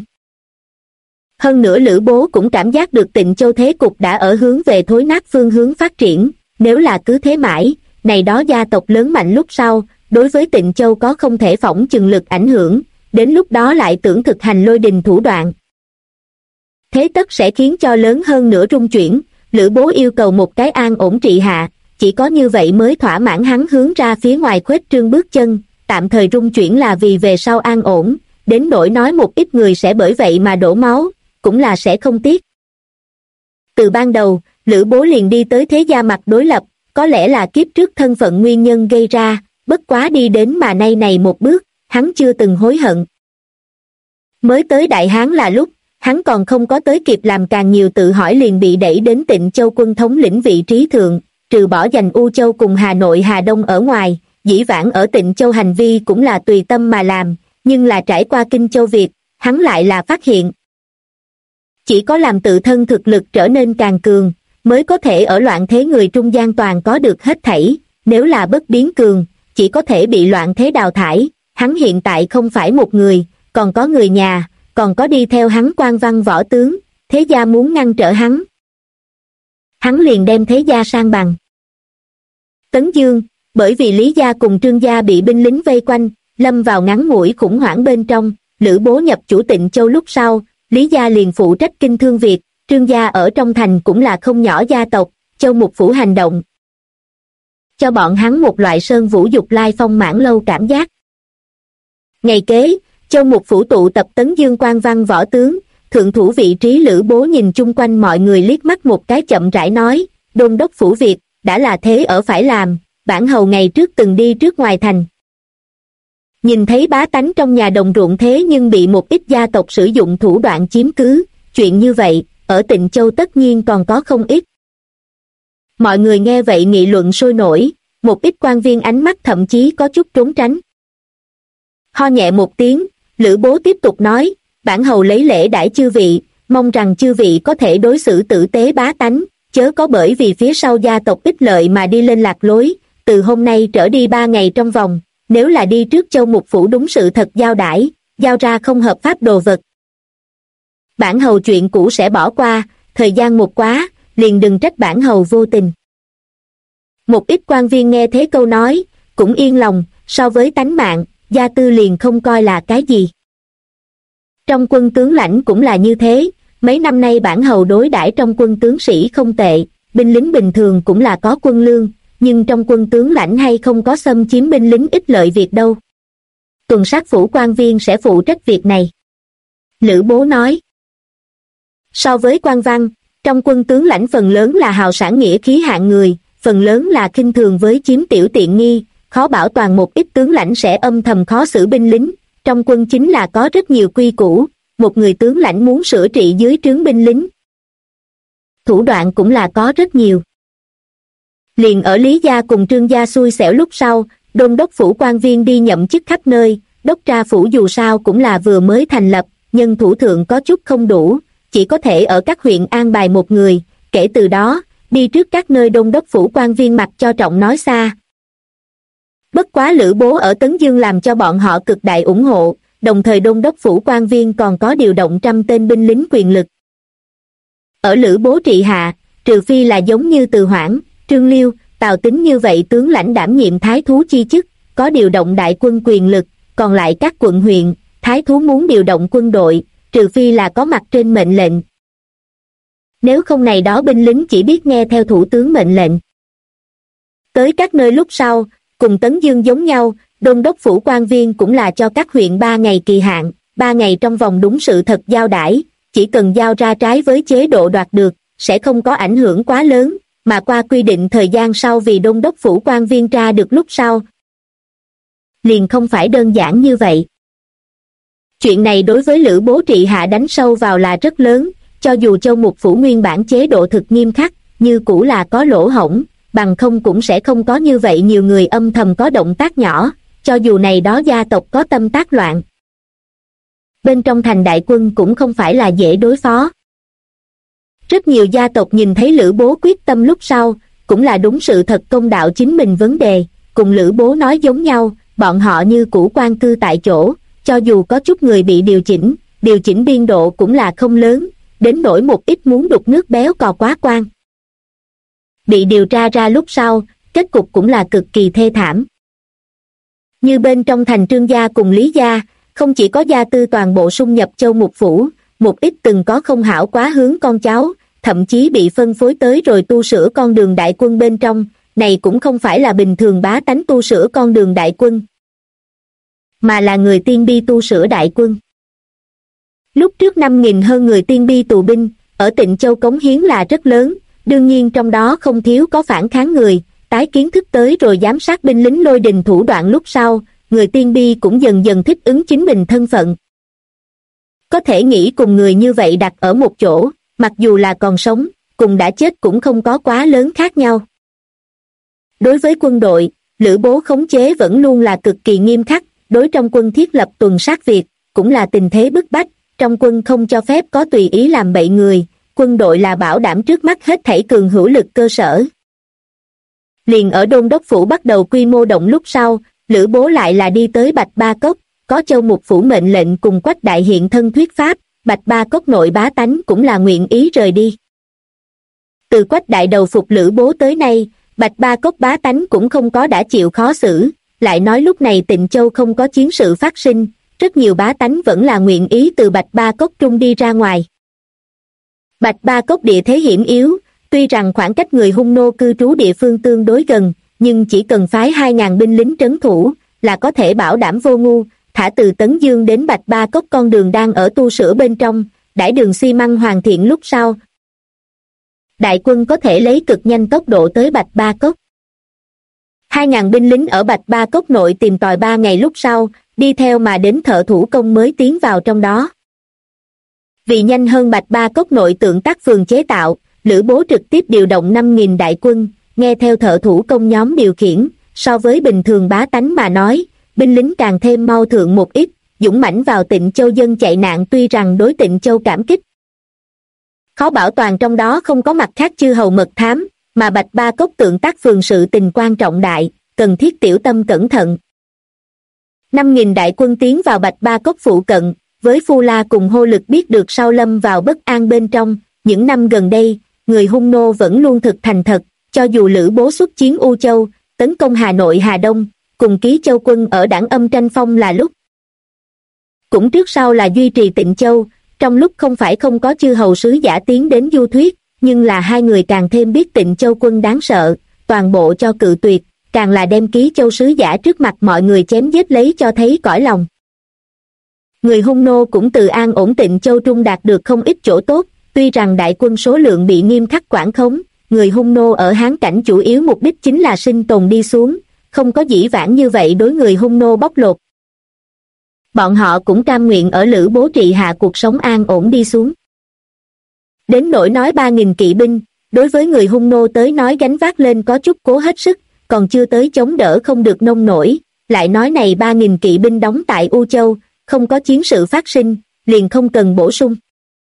Hơn nữa Lữ Bố cũng cảm giác được Tịnh Châu thế cục đã ở hướng về thối nát phương hướng phát triển, nếu là cứ thế mãi, này đó gia tộc lớn mạnh lúc sau, đối với Tịnh Châu có không thể phỏng chừng lực ảnh hưởng, đến lúc đó lại tưởng thực hành lôi đình thủ đoạn. Thế tất sẽ khiến cho lớn hơn nữa rung chuyển, Lữ Bố yêu cầu một cái an ổn trị hạ, chỉ có như vậy mới thỏa mãn hắn hướng ra phía ngoài khuếch trương bước chân, tạm thời rung chuyển là vì về sau an ổn, đến nỗi nói một ít người sẽ bởi vậy mà đổ máu, cũng là sẽ không tiếc. Từ ban đầu, Lữ Bố liền đi tới thế gia mặt đối lập, có lẽ là kiếp trước thân phận nguyên nhân gây ra, bất quá đi đến mà nay này một bước, hắn chưa từng hối hận. Mới tới Đại Hán là lúc, hắn còn không có tới kịp làm càng nhiều tự hỏi liền bị đẩy đến Tịnh Châu quân thống lĩnh vị trí thượng, trừ bỏ giành U Châu cùng Hà Nội Hà Đông ở ngoài, dĩ vãng ở Tịnh Châu hành vi cũng là tùy tâm mà làm, nhưng là trải qua Kinh Châu Việt, hắn lại là phát hiện. Chỉ có làm tự thân thực lực trở nên càng cường, mới có thể ở loạn thế người trung gian toàn có được hết thảy, nếu là bất biến cường, chỉ có thể bị loạn thế đào thải, hắn hiện tại không phải một người, còn có người nhà, còn có đi theo hắn quan văn võ tướng, thế gia muốn ngăn trở hắn. Hắn liền đem thế gia sang bằng. Tấn Dương, bởi vì Lý gia cùng Trương gia bị binh lính vây quanh, lâm vào ngắn ngủi khủng hoảng bên trong, Lữ Bố nhập chủ Tịnh Châu lúc sau, Lý gia liền phụ trách kinh thương việc, Trương gia ở trong thành cũng là không nhỏ gia tộc, Châu Mục phủ hành động. Cho bọn hắn một loại sơn vũ dục lai phong mãn lâu cảm giác. Ngày kế, Châu Mục phủ tụ tập Tấn Dương quan văn võ tướng, thượng thủ vị trí Lữ Bố nhìn chung quanh mọi người liếc mắt một cái chậm rãi nói, đôn đốc phủ việc, đã là thế ở phải làm, bản hầu ngày trước từng đi trước ngoài thành. Nhìn thấy bá tánh trong nhà đồng ruộng thế nhưng bị một ít gia tộc sử dụng thủ đoạn chiếm cứ, chuyện như vậy, ở Tịnh Châu tất nhiên còn có không ít. Mọi người nghe vậy nghị luận sôi nổi, một ít quan viên ánh mắt thậm chí có chút trốn tránh. Ho nhẹ một tiếng, Lữ Bố tiếp tục nói, bản hầu lấy lễ đãi chư vị, mong rằng chư vị có thể đối xử tử tế bá tánh, chớ có bởi vì phía sau gia tộc ích lợi mà đi lên lạc lối, từ hôm nay trở đi 3 ngày trong vòng, nếu là đi trước Châu Mục phủ đúng sự thật giao đãi, giao ra không hợp pháp đồ vật. Bản hầu chuyện cũ sẽ bỏ qua, thời gian một quá, liền đừng trách bản hầu vô tình. Một ít quan viên nghe thế câu nói, cũng yên lòng, so với tánh mạng, gia tư liền không coi là cái gì. Trong quân tướng lãnh cũng là như thế, mấy năm nay bản hầu đối đãi trong quân tướng sĩ không tệ, binh lính bình thường cũng là có quân lương, nhưng trong quân tướng lãnh hay không có xâm chiếm binh lính ích lợi việc đâu. Tuần sát phủ quan viên sẽ phụ trách việc này. Lữ Bố nói. So với quan văn, trong quân tướng lãnh phần lớn là hào sản nghĩa khí hạng người, phần lớn là khinh thường với chiếm tiểu tiện nghi, khó bảo toàn một ít tướng lãnh sẽ âm thầm khó xử binh lính. Trong quân chính là có rất nhiều quy củ, một người tướng lãnh muốn sửa trị dưới trướng binh lính. Thủ đoạn cũng là có rất nhiều. Liền ở Lý gia cùng Trương gia xui xẻo lúc sau, đôn đốc phủ quan viên đi nhậm chức khắp nơi, đốc tra phủ dù sao cũng là vừa mới thành lập, nhân thủ thượng có chút không đủ, chỉ có thể ở các huyện an bài một người, kể từ đó, đi trước các nơi đôn đốc phủ quan viên mặc cho trọng nói xa. Bất quá Lữ Bố ở Tấn Dương làm cho bọn họ cực đại ủng hộ, đồng thời đôn đốc phủ quan viên còn có điều động 100 tên binh lính quyền lực. Ở Lữ Bố trị hạ, trừ phi là giống như Từ Hoảng, Trương Liêu, Tào Tín như vậy tướng lãnh đảm nhiệm thái thú chi chức, có điều động đại quân quyền lực, còn lại các quận huyện, thái thú muốn điều động quân đội, trừ phi là có mặt trên mệnh lệnh. Nếu không này đó binh lính chỉ biết nghe theo thủ tướng mệnh lệnh. Tới các nơi lúc sau, cùng Tấn Dương giống nhau, đôn đốc phủ quan viên cũng là cho các huyện 3 ngày kỳ hạn, 3 ngày trong vòng đúng sự thật giao đãi, chỉ cần giao ra trái với chế độ đoạt được, sẽ không có ảnh hưởng quá lớn, mà qua quy định thời gian sau vì đôn đốc phủ quan viên tra được lúc sau. Liền không phải đơn giản như vậy. Chuyện này đối với Lữ Bố trị hạ đánh sâu vào là rất lớn, cho dù Châu Mục phủ nguyên bản chế độ thực nghiêm khắc, như cũ là có lỗ hổng, bằng không cũng sẽ không có như vậy nhiều người âm thầm có động tác nhỏ, cho dù này đó gia tộc có tâm tác loạn. Bên trong thành đại quân cũng không phải là dễ đối phó. Rất nhiều gia tộc nhìn thấy Lữ Bố quyết tâm lúc sau, cũng là đúng sự thật công đạo chính mình vấn đề, cùng Lữ Bố nói giống nhau, bọn họ như cũ quan cư tại chỗ, cho dù có chút người bị điều chỉnh biên độ cũng là không lớn, đến nỗi một ít muốn đục nước béo cò quá quan. Bị điều tra ra lúc sau, kết cục cũng là cực kỳ thê thảm. Như bên trong thành Trương gia cùng Lý gia, không chỉ có gia tư toàn bộ xung nhập Châu Mục Phủ, một ít từng có không hảo quá hướng con cháu, thậm chí bị phân phối tới rồi tu sửa con đường đại quân bên trong, này cũng không phải là bình thường bá tánh tu sửa con đường đại quân, mà là người tiên bi tu sửa đại quân. Lúc trước 5.000 hơn người tiên bi tù binh, ở Tịnh Châu cống hiến là rất lớn, đương nhiên trong đó không thiếu có phản kháng người, tái kiến thức tới rồi giám sát binh lính lôi đình thủ đoạn lúc sau, người tiên bi cũng dần dần thích ứng chính mình thân phận. Có thể nghĩ cùng người như vậy đặt ở một chỗ, mặc dù là còn sống, cùng đã chết cũng không có quá lớn khác nhau. Đối với quân đội, Lữ Bố khống chế vẫn luôn là cực kỳ nghiêm khắc, đối trong quân thiết lập tuần sát việc, cũng là tình thế bức bách, trong quân không cho phép có tùy ý làm bậy người, quân đội là bảo đảm trước mắt hết thảy cường hữu lực cơ sở. Liền ở Đôn Đốc Phủ bắt đầu quy mô động lúc sau, Lữ Bố lại là đi tới Bạch Ba Cốc, có Châu Mục Phủ mệnh lệnh cùng Quách Đại hiện thân thuyết pháp, Bạch Ba Cốc nội bá tánh cũng là nguyện ý rời đi. Từ Quách Đại đầu phục Lữ Bố tới nay, Bạch Ba Cốc bá tánh cũng không có đã chịu khó xử, lại nói lúc này Tịnh Châu không có chiến sự phát sinh, rất nhiều bá tánh vẫn là nguyện ý từ Bạch Ba Cốc trung đi ra ngoài. Bạch Ba Cốc địa thế hiểm yếu, tuy rằng khoảng cách người Hung nô cư trú địa phương tương đối gần, nhưng chỉ cần phái 2.000 binh lính trấn thủ, là có thể bảo đảm vô ngu, thả từ Tấn Dương đến Bạch Ba Cốc con đường đang ở tu sửa bên trong, đãi đường xi măng hoàn thiện lúc sau. Đại quân có thể lấy cực nhanh tốc độ tới Bạch Ba Cốc. 2.000 binh lính ở Bạch Ba Cốc nội tìm tòi 3 ngày lúc sau, đi theo mà đến thợ thủ công mới tiến vào trong đó. Vì nhanh hơn Bạch Ba Cốc nội tượng tác phường chế tạo, Lữ Bố trực tiếp điều động 5.000 đại quân, nghe theo thợ thủ công nhóm điều khiển, so với bình thường bá tánh mà nói, binh lính càng thêm mau thượng một ít, dũng mãnh vào Tịnh Châu dân chạy nạn tuy rằng đối Tịnh Châu cảm kích. Khó bảo toàn trong đó không có mặt khác chư hầu mật thám, mà Bạch Ba Cốc tượng tác phường sự tình quan trọng đại, cần thiết tiểu tâm cẩn thận. 5.000 đại quân tiến vào Bạch Ba Cốc phụ cận, với Phu La cùng Hô Lực biết được sau lâm vào bất an bên trong, những năm gần đây, người Hung nô vẫn luôn thực thành thật, cho dù Lữ Bố xuất chiến U Châu, tấn công Hà Nội Hà Đông, cùng Ký Châu quân ở Đảng Âm tranh phong là lúc. Cũng trước sau là duy trì Tịnh Châu, trong lúc không phải không có chư hầu sứ giả tiến đến du thuyết, nhưng là hai người càng thêm biết Tịnh Châu quân đáng sợ, toàn bộ cho cự tuyệt, càng là đem Ký Châu sứ giả trước mặt mọi người chém giết lấy cho thấy cõi lòng. Người Hung nô cũng từ an ổn Tịnh Châu trung đạt được không ít chỗ tốt, tuy rằng đại quân số lượng bị nghiêm khắc quản khống, người Hung nô ở Hán cảnh chủ yếu mục đích chính là sinh tồn đi xuống, không có dĩ vãng như vậy đối người Hung nô bóc lột. Bọn họ cũng cam nguyện ở Lữ Bố trị hạ cuộc sống an ổn đi xuống. Đến nỗi nói 3.000 kỵ binh, đối với người Hung nô tới nói gánh vác lên có chút cố hết sức, còn chưa tới chống đỡ không được nông nổi, lại nói này 3.000 kỵ binh đóng tại U Châu, không có chiến sự phát sinh, liền không cần bổ sung.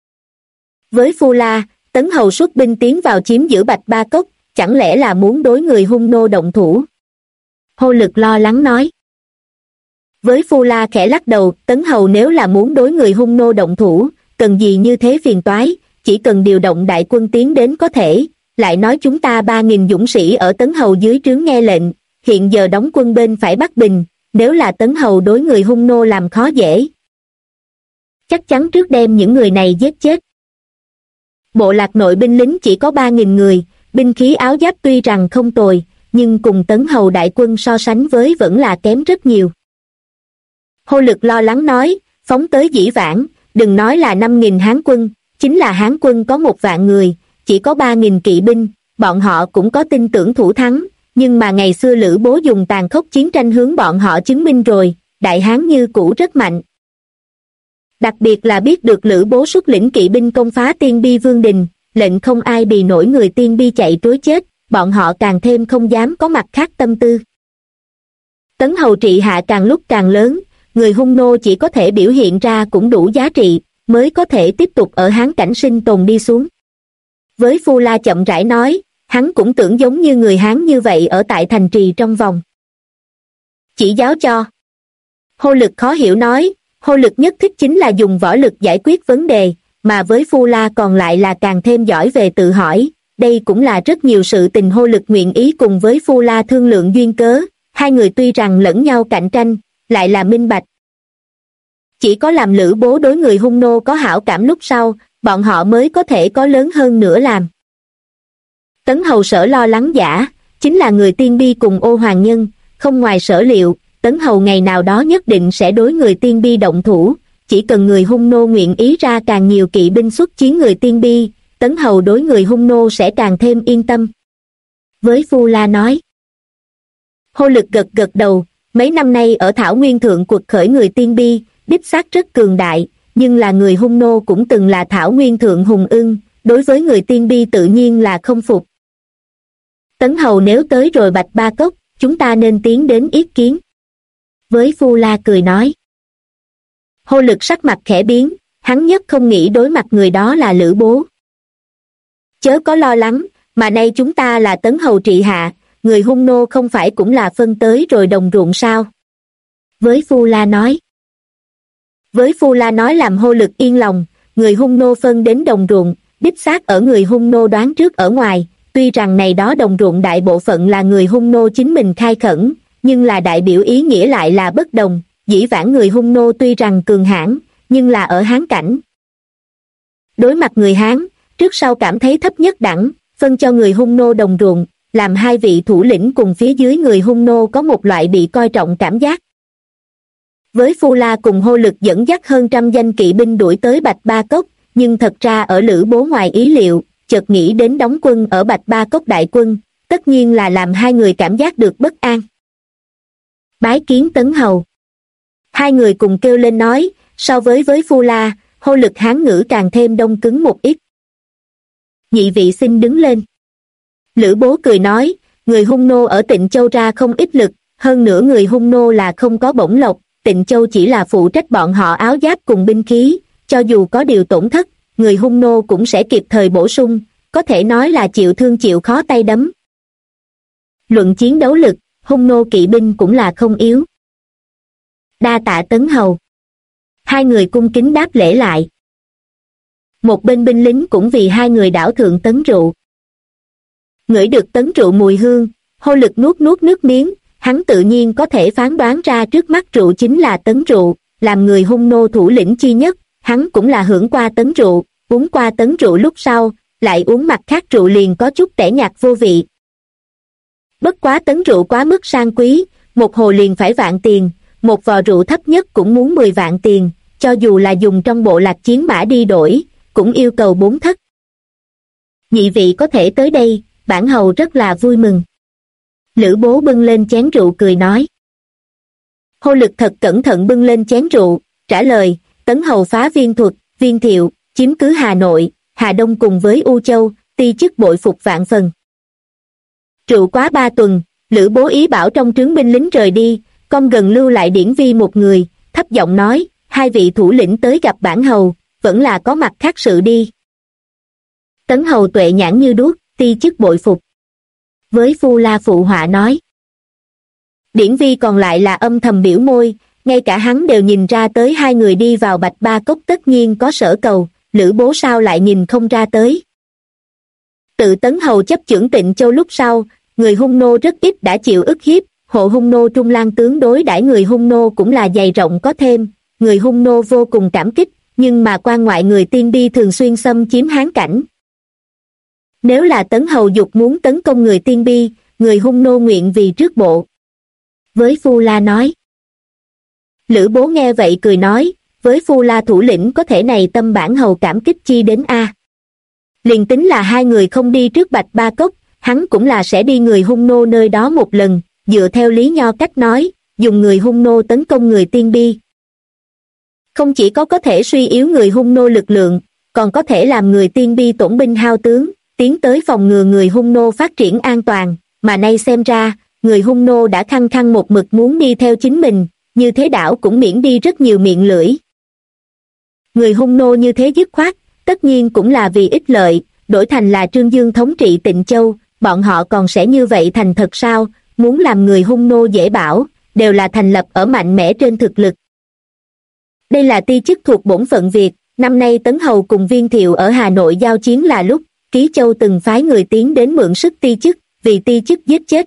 Với Phu La, Tấn Hầu xuất binh tiến vào chiếm giữ Bạch Ba Cốc, chẳng lẽ là muốn đối người Hung nô động thủ? Hô Lực lo lắng nói. Với Phu La khẽ lắc đầu, Tấn Hầu nếu là muốn đối người Hung nô động thủ, cần gì như thế phiền toái, chỉ cần điều động đại quân tiến đến có thể, lại nói chúng ta 3.000 dũng sĩ ở Tấn Hầu dưới trướng nghe lệnh, hiện giờ đóng quân bên phải Bắc Bình, nếu là Tấn Hầu đối người Hung nô làm khó dễ. Chắc chắn trước đem những người này giết chết. Bộ lạc nội binh lính chỉ có 3.000 người, binh khí áo giáp tuy rằng không tồi, nhưng cùng Tấn Hầu đại quân so sánh với vẫn là kém rất nhiều. Hô Lực lo lắng nói, phóng tới dĩ vãng, đừng nói là 5.000 Hán quân, chính là Hán quân có 1 vạn người, chỉ có 3.000 kỵ binh, bọn họ cũng có tin tưởng thủ thắng, nhưng mà ngày xưa Lữ Bố dùng tàn khốc chiến tranh hướng bọn họ chứng minh rồi, Đại Hán như cũ rất mạnh. Đặc biệt là biết được Lữ Bố xuất lĩnh kỵ binh công phá Tiên Bi Vương Đình, lệnh không ai bì nổi người tiên bi chạy trối chết, bọn họ càng thêm không dám có mặt khác tâm tư. Tấn hầu trị hạ càng lúc càng lớn, người hung nô chỉ có thể biểu hiện ra cũng đủ giá trị, mới có thể tiếp tục ở hán cảnh sinh tồn đi xuống. Với Phu La chậm rãi nói, hắn cũng tưởng giống như người Hán như vậy ở tại thành trì trong vòng. Chỉ giáo cho. Hô Lực khó hiểu nói, Hô Lực nhất thích chính là dùng võ lực giải quyết vấn đề, mà với Phu La còn lại là càng thêm giỏi về tự hỏi. Đây cũng là rất nhiều sự tình Hô Lực nguyện ý cùng với Phu La thương lượng duyên cớ, hai người tuy rằng lẫn nhau cạnh tranh, lại là minh bạch. Chỉ có làm Lữ Bố đối người hung nô có hảo cảm lúc sau, bọn họ mới có thể có lớn hơn nữa làm. Tấn hầu sở lo lắng giả, chính là người tiên bi cùng Ô Hoàng Nhân, không ngoài sở liệu, Tấn hầu ngày nào đó nhất định sẽ đối người tiên bi động thủ, chỉ cần người hung nô nguyện ý ra càng nhiều kỵ binh xuất chiến người tiên bi, Tấn hầu đối người hung nô sẽ càng thêm yên tâm. Với Phu La nói. Hô Lực gật gật đầu, mấy năm nay ở Thảo Nguyên Thượng quật khởi người tiên bi, đích xác rất cường đại, nhưng là người hung nô cũng từng là Thảo Nguyên Thượng hùng ưng, đối với người tiên bi tự nhiên là không phục. Tấn hầu nếu tới rồi Bạch Ba Cốc, chúng ta nên tiến đến yết kiến. Với Phu La cười nói. Hô Lực sắc mặt khẽ biến, hắn nhất không nghĩ đối mặt người đó là Lữ Bố. Chớ có lo lắng, mà nay chúng ta là Tấn hầu trị hạ, người hung nô không phải cũng là phân tới rồi đồng ruộng sao? Với Phu La nói. Với Phu La nói làm Hô Lực yên lòng, người hung nô phân đến đồng ruộng, đích xác ở người hung nô đoán trước ở ngoài, tuy rằng này đó đồng ruộng đại bộ phận là người hung nô chính mình khai khẩn, nhưng là đại biểu ý nghĩa lại là bất đồng, dĩ vãng người hung nô tuy rằng cường hãn, nhưng là ở Hán cảnh. Đối mặt người Hán, trước sau cảm thấy thấp nhất đẳng, phân cho người hung nô đồng ruộng, làm hai vị thủ lĩnh cùng phía dưới người hung nô có một loại bị coi trọng cảm giác. Với Phu La cùng Hô Lực dẫn dắt hơn 100 danh kỵ binh đuổi tới Bạch Ba Cốc, nhưng thật ra ở Lữ Bố ngoài ý liệu, chợt nghĩ đến đóng quân ở Bạch Ba Cốc đại quân, tất nhiên là làm hai người cảm giác được bất an. Bái kiến Tấn hầu. Hai người cùng kêu lên nói, so với Phu La, Hô Lực Hán ngữ càng thêm đông cứng một ít. Nhị vị xin đứng lên. Lữ Bố cười nói, người hung nô ở Tịnh Châu ra không ít lực, hơn nữa người hung nô là không có bổng lộc, Tịnh Châu chỉ là phụ trách bọn họ áo giáp cùng binh khí, cho dù có điều tổn thất, người hung nô cũng sẽ kịp thời bổ sung, có thể nói là chịu thương chịu khó tay đấm. Luận chiến đấu lực, hung nô kỵ binh cũng là không yếu. Đa tạ Tấn hầu. Hai người cung kính đáp lễ lại. Một bên binh lính cũng vì hai người đảo thượng tấn rượu. Ngửi được tấn rượu mùi hương, Hô Lực nuốt nuốt nước miếng, hắn tự nhiên có thể phán đoán ra trước mắt rượu chính là tấn rượu, làm người hung nô thủ lĩnh chi nhất, hắn cũng là hưởng qua tấn rượu, uống qua tấn rượu lúc sau, lại uống mặt khác rượu liền có chút tẻ nhạt vô vị. Bất quá tấn rượu quá mức sang quý, một hồ liền phải vạn tiền, một vò rượu thấp nhất cũng muốn 10 vạn tiền, cho dù là dùng trong bộ lạc chiến mã đi đổi, cũng yêu cầu 4 thất. Nhị vị có thể tới đây, bản hầu rất là vui mừng. Lữ Bố bưng lên chén rượu cười nói. Hô Lực thật cẩn thận bưng lên chén rượu, trả lời, Tấn hầu phá Viên Thuật, Viên Thiệu, chiếm cứ Hà Nội, Hà Đông cùng với U Châu, ti chức bội phục vạn phần. Rượu quá 3 tuần, Lữ Bố ý bảo trong trướng binh lính rời đi, con gần lưu lại Điển Vi một người, thấp giọng nói, hai vị thủ lĩnh tới gặp bản hầu, vẫn là có mặt khác sự đi. Tấn hầu tuệ nhãn như đuốc, ti chức bội phục. Với Phu La phụ họa nói. Điển Vi còn lại là âm thầm biểu môi, ngay cả hắn đều nhìn ra tới hai người đi vào Bạch Ba Cốc tất nhiên có sở cầu, Lữ Bố sao lại nhìn không ra tới. Tự Tấn hầu chấp chưởng Tịnh Châu lúc sau, người hung nô rất ít đã chịu ức hiếp, hộ hung nô Trung Lang tướng đối đãi người hung nô cũng là dày rộng có thêm, người hung nô vô cùng cảm kích, nhưng mà quan ngoại người tiên bi thường xuyên xâm chiếm Hán cảnh. Nếu là Tấn hầu dục muốn tấn công người tiên bi, người hung nô nguyện vì trước bộ. Với Phu La nói. Lữ Bố nghe vậy cười nói, với Phu La thủ lĩnh có thể này tâm bản hầu cảm kích chi đến a. Liền tính là hai người không đi trước Bạch Ba Cốc, hắn cũng là sẽ đi người hung nô nơi đó một lần, dựa theo Lý Nho cách nói, dùng người hung nô tấn công người tiên bi. Không chỉ có thể suy yếu người hung nô lực lượng, còn có thể làm người tiên bi tổn binh hao tướng, tiến tới phòng ngừa người hung nô phát triển an toàn, mà nay xem ra, người hung nô đã khăng khăng một mực muốn đi theo chính mình, như thế đảo cũng miễn đi rất nhiều miệng lưỡi. Người hung nô như thế dứt khoát, tất nhiên cũng là vì ích lợi, đổi thành là Trương Dương thống trị Tịnh Châu, bọn họ còn sẽ như vậy thành thật sao? Muốn làm người hung nô dễ bảo, đều là thành lập ở mạnh mẽ trên thực lực. Đây là ti chức thuộc bổn phận việc, năm nay Tấn Hầu cùng Viên Thiệu ở Hà Nội giao chiến là lúc, Ký Châu từng phái người tiến đến mượn sức ti chức, vì ti chức giết chết.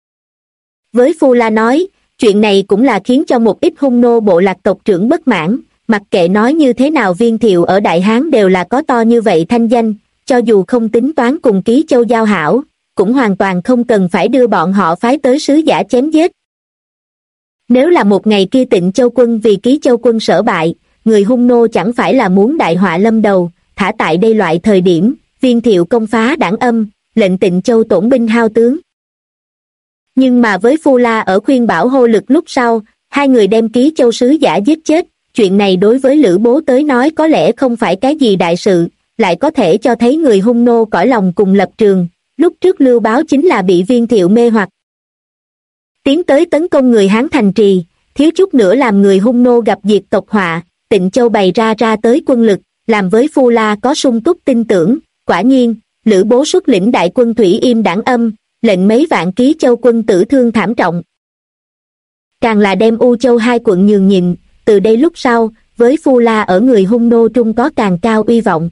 Với Phu La nói, chuyện này cũng là khiến cho một ít hung nô bộ lạc tộc trưởng bất mãn, mặc kệ nói như thế nào Viên Thiệu ở Đại Hán đều là có to như vậy thanh danh, cho dù không tính toán cùng Ký Châu giao hảo, cũng hoàn toàn không cần phải đưa bọn họ phái tới sứ giả chém giết. Nếu là một ngày kia Tịnh Châu quân vì Ký Châu quân sở bại, người hung nô chẳng phải là muốn đại họa lâm đầu, thả tại đây loại thời điểm, Viên Thiệu công phá đảng âm, lệnh Tịnh Châu tổn binh hao tướng. Nhưng mà với Phu La ở khuyên bảo hô lực lúc sau, hai người đem Ký Châu sứ giả giết chết, chuyện này đối với Lữ Bố tới nói có lẽ không phải cái gì đại sự, lại có thể cho thấy người hung nô cõi lòng cùng lập trường, lúc trước Lưu Báo chính là bị Viên Thiệu mê hoặc. Tiến tới tấn công người Hán thành trì, thiếu chút nữa làm người hung nô gặp diệt tộc họa, Tịnh Châu bày ra tới quân lực, làm với Phu La có sung túc tin tưởng, quả nhiên, Lữ Bố xuất lĩnh đại quân Thủy Im đảng âm, lệnh mấy vạn Ký Châu quân tử thương thảm trọng. Càng là đem U Châu hai quận nhường nhịn, từ đây lúc sau, với Phu La ở người hung nô trung có càng cao uy vọng.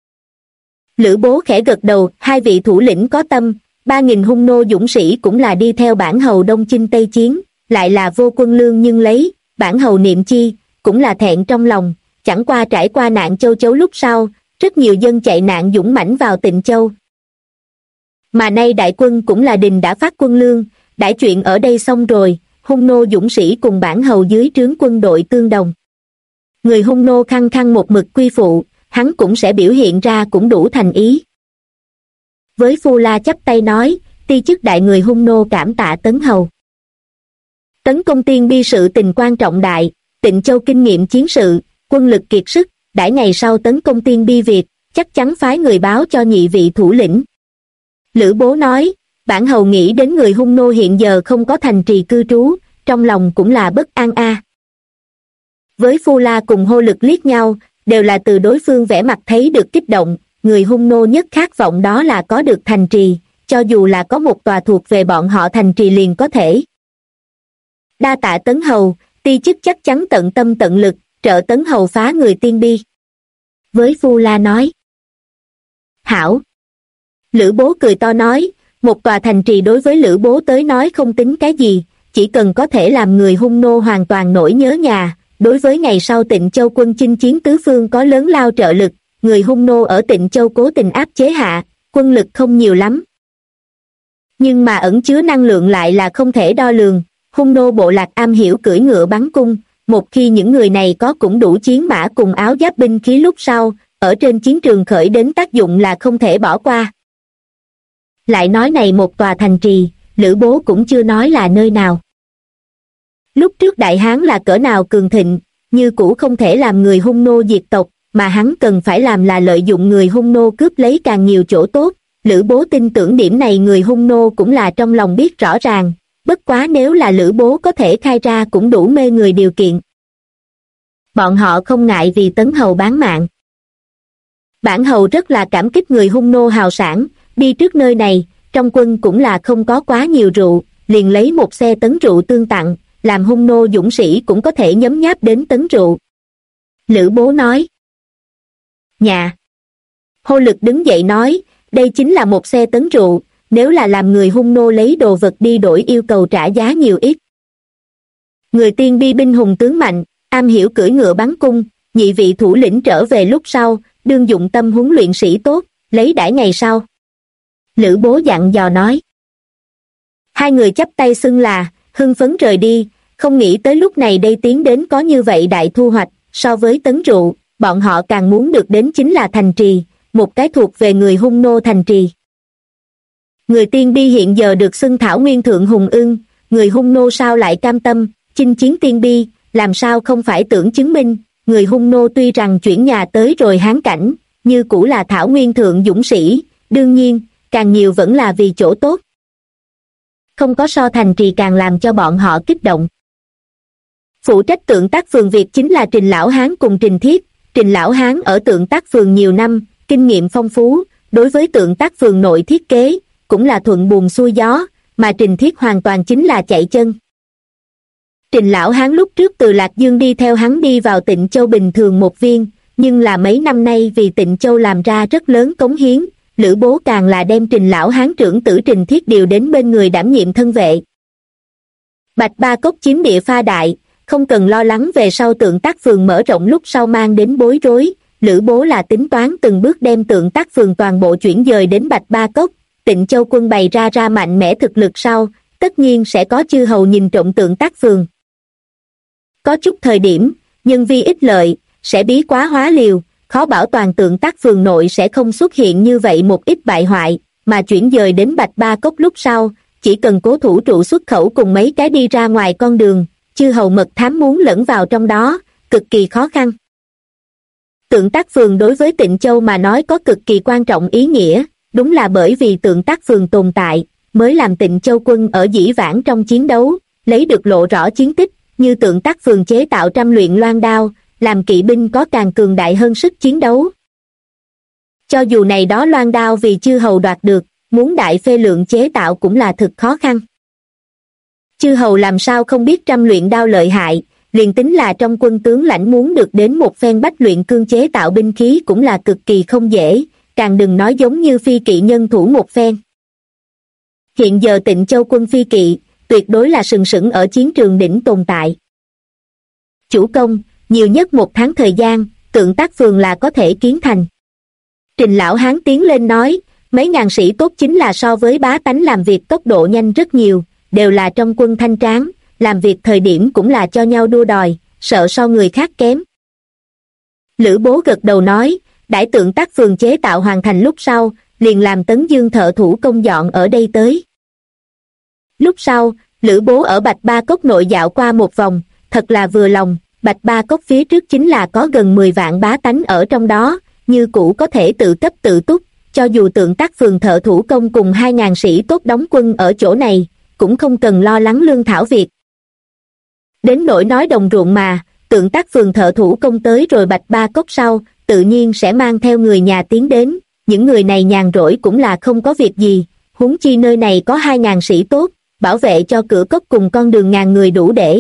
Lữ Bố khẽ gật đầu, hai vị thủ lĩnh có tâm, 3.000 hung nô dũng sĩ cũng là đi theo bản hầu đông chinh tây chiến, lại là vô quân lương nhưng lấy, bản hầu niệm chi, cũng là thẹn trong lòng, chẳng qua trải qua nạn Châu Chấu lúc sau, rất nhiều dân chạy nạn dũng mãnh vào Tịnh Châu. Mà nay đại quân cũng là đình đã phát quân lương, đại chuyện ở đây xong rồi, hung nô dũng sĩ cùng bản hầu dưới trướng quân đội tương đồng. Người hung nô khăng khăng một mực quy phụ, hắn cũng sẽ biểu hiện ra cũng đủ thành ý. Với Phu La chắp tay nói, ti chức đại người hung nô cảm tạ Tấn Hầu. Tấn công tiên bi sự tình quan trọng đại, Tịnh Châu kinh nghiệm chiến sự, quân lực kiệt sức, đãi ngày sau tấn công tiên bi việc, chắc chắn phái người báo cho nhị vị thủ lĩnh. Lữ Bố nói, bản hầu nghĩ đến người hung nô hiện giờ không có thành trì cư trú, trong lòng cũng là bất an a. Với Phu La cùng hô lực liếc nhau, đều là từ đối phương vẻ mặt thấy được kích động, người hung nô nhất khát vọng đó là có được thành trì, cho dù là có một tòa thuộc về bọn họ thành trì liền có thể. Đa tạ Tấn Hầu, ti chức chắc chắn tận tâm tận lực, trợ Tấn Hầu phá người tiên bi. Với Phu La nói. Hảo. Lữ Bố cười to nói, một tòa thành trì đối với Lữ Bố tới nói không tính cái gì, chỉ cần có thể làm người hung nô hoàn toàn nỗi nhớ nhà, đối với ngày sau Tịnh Châu quân chinh chiến tứ phương có lớn lao trợ lực, người hung nô ở Tịnh Châu cố tình áp chế hạ, quân lực không nhiều lắm. Nhưng mà ẩn chứa năng lượng lại là không thể đo lường, hung nô bộ lạc am hiểu cưỡi ngựa bắn cung, một khi những người này có cũng đủ chiến mã cùng áo giáp binh khí lúc sau, ở trên chiến trường khởi đến tác dụng là không thể bỏ qua. Lại nói này một tòa thành trì, Lữ Bố cũng chưa nói là nơi nào. Lúc trước Đại Hán là cỡ nào cường thịnh, như cũ không thể làm người hung nô diệt tộc, mà hắn cần phải làm là lợi dụng người hung nô cướp lấy càng nhiều chỗ tốt. Lữ Bố tin tưởng điểm này người hung nô cũng là trong lòng biết rõ ràng, bất quá nếu là Lữ Bố có thể khai ra cũng đủ mê người điều kiện. Bọn họ không ngại vì Tấn Hầu bán mạng. Bản hầu rất là cảm kích người hung nô hào sản, đi trước nơi này, trong quân cũng là không có quá nhiều rượu, liền lấy một xe tấn rượu tương tặng, làm hung nô dũng sĩ cũng có thể nhấm nháp đến tấn rượu. Lữ Bố nói. Nhà. Hô Lực đứng dậy nói, đây chính là một xe tấn rượu, nếu là làm người hung nô lấy đồ vật đi đổi yêu cầu trả giá nhiều ít. Người tiên bi binh hùng tướng mạnh, am hiểu cưỡi ngựa bắn cung, nhị vị thủ lĩnh trở về lúc sau, đương dụng tâm huấn luyện sĩ tốt, lấy đãi ngày sau. Lữ Bố dặn dò nói. Hai người chắp tay xưng là, hưng phấn rời đi, không nghĩ tới lúc này đây tiến đến có như vậy đại thu hoạch, so với tấn rượu, bọn họ càng muốn được đến chính là thành trì, một cái thuộc về người hung nô thành trì. Người tiên bi hiện giờ được xưng thảo nguyên thượng hùng ưng, người hung nô sao lại cam tâm, chinh chiến tiên bi, làm sao không phải tưởng chứng minh, người hung nô tuy rằng chuyển nhà tới rồi Hán cảnh, như cũ là thảo nguyên thượng dũng sĩ, đương nhiên, càng nhiều vẫn là vì chỗ tốt. Không có so thành trì càng làm cho bọn họ kích động. Phụ trách tượng tác phường việc chính là Trình Lão Hán cùng Trình Thiết. Trình Lão Hán ở tượng tác phường nhiều năm, kinh nghiệm phong phú, đối với tượng tác phường nội thiết kế, cũng là thuận buồm xuôi gió, mà Trình Thiết hoàn toàn chính là chạy chân. Trình Lão Hán lúc trước từ Lạc Dương đi theo hắn đi vào Tịnh Châu bình thường một viên, nhưng là mấy năm nay vì Tịnh Châu làm ra rất lớn cống hiến, Lữ Bố càng là đem Trình Lão Hán trưởng tử Trình Thiết điều đến bên người đảm nhiệm thân vệ. Bạch Ba Cốc chiếm địa pha đại, không cần lo lắng về sau tượng tác phường mở rộng lúc sau mang đến bối rối, Lữ Bố là tính toán từng bước đem tượng tác phường toàn bộ chuyển dời đến Bạch Ba Cốc. Tịnh Châu quân bày ra mạnh mẽ thực lực sau, tất nhiên sẽ có chư hầu nhìn trộm tượng tác phường. Có chút thời điểm, nhân vi ích lợi, sẽ bí quá hóa liều, khó bảo toàn tượng tác phường nội sẽ không xuất hiện như vậy một ít bại hoại, mà chuyển dời đến Bạch Ba Cốc lúc sau, chỉ cần cố thủ trụ xuất khẩu cùng mấy cái đi ra ngoài con đường, chư hầu mật thám muốn lẫn vào trong đó, cực kỳ khó khăn. Tượng tác phường đối với Tịnh Châu mà nói có cực kỳ quan trọng ý nghĩa, đúng là bởi vì tượng tác phường tồn tại, mới làm Tịnh Châu quân ở dĩ vãng trong chiến đấu, lấy được lộ rõ chiến tích, như tượng tác phường chế tạo trăm luyện loan đao, làm kỵ binh có càng cường đại hơn sức chiến đấu. Cho dù này đó loan đao vì chư hầu đoạt được, muốn đại phê lượng chế tạo cũng là thực khó khăn. Chư hầu làm sao không biết trăm luyện đao lợi hại, liền tính là trong quân tướng lãnh muốn được đến một phen bách luyện cương chế tạo binh khí cũng là cực kỳ không dễ, càng đừng nói giống như phi kỵ nhân thủ một phen. Hiện giờ Tịnh Châu quân phi kỵ, tuyệt đối là sừng sững ở chiến trường đỉnh tồn tại. Chủ công, nhiều nhất 1 tháng thời gian, tượng tác phường là có thể kiến thành. Trình Lão Hán tiến lên nói, mấy ngàn sĩ tốt chính là so với bá tánh làm việc tốc độ nhanh rất nhiều, đều là trong quân thanh tráng, làm việc thời điểm cũng là cho nhau đua đòi, sợ so người khác kém. Lữ Bố gật đầu nói, đãi tượng tác phường chế tạo hoàn thành lúc sau, liền làm Tấn Dương thợ thủ công dọn ở đây tới. Lúc sau, Lữ Bố ở Bạch Ba Cốc nội dạo qua một vòng, thật là vừa lòng, Bạch Ba Cốc phía trước chính là có gần 10 vạn bá tánh ở trong đó, như cũ có thể tự cấp tự túc, cho dù tượng tác phường thợ thủ công cùng 2.000 sĩ tốt đóng quân ở chỗ này, cũng không cần lo lắng lương thảo việc. Đến nỗi nói đồng ruộng mà, tượng tác phường thợ thủ công tới rồi Bạch Ba Cốc sau, tự nhiên sẽ mang theo người nhà tiến đến, những người này nhàn rỗi cũng là không có việc gì, huống chi nơi này có 2.000 sĩ tốt, bảo vệ cho cửa cốc cùng con đường ngàn người đủ để.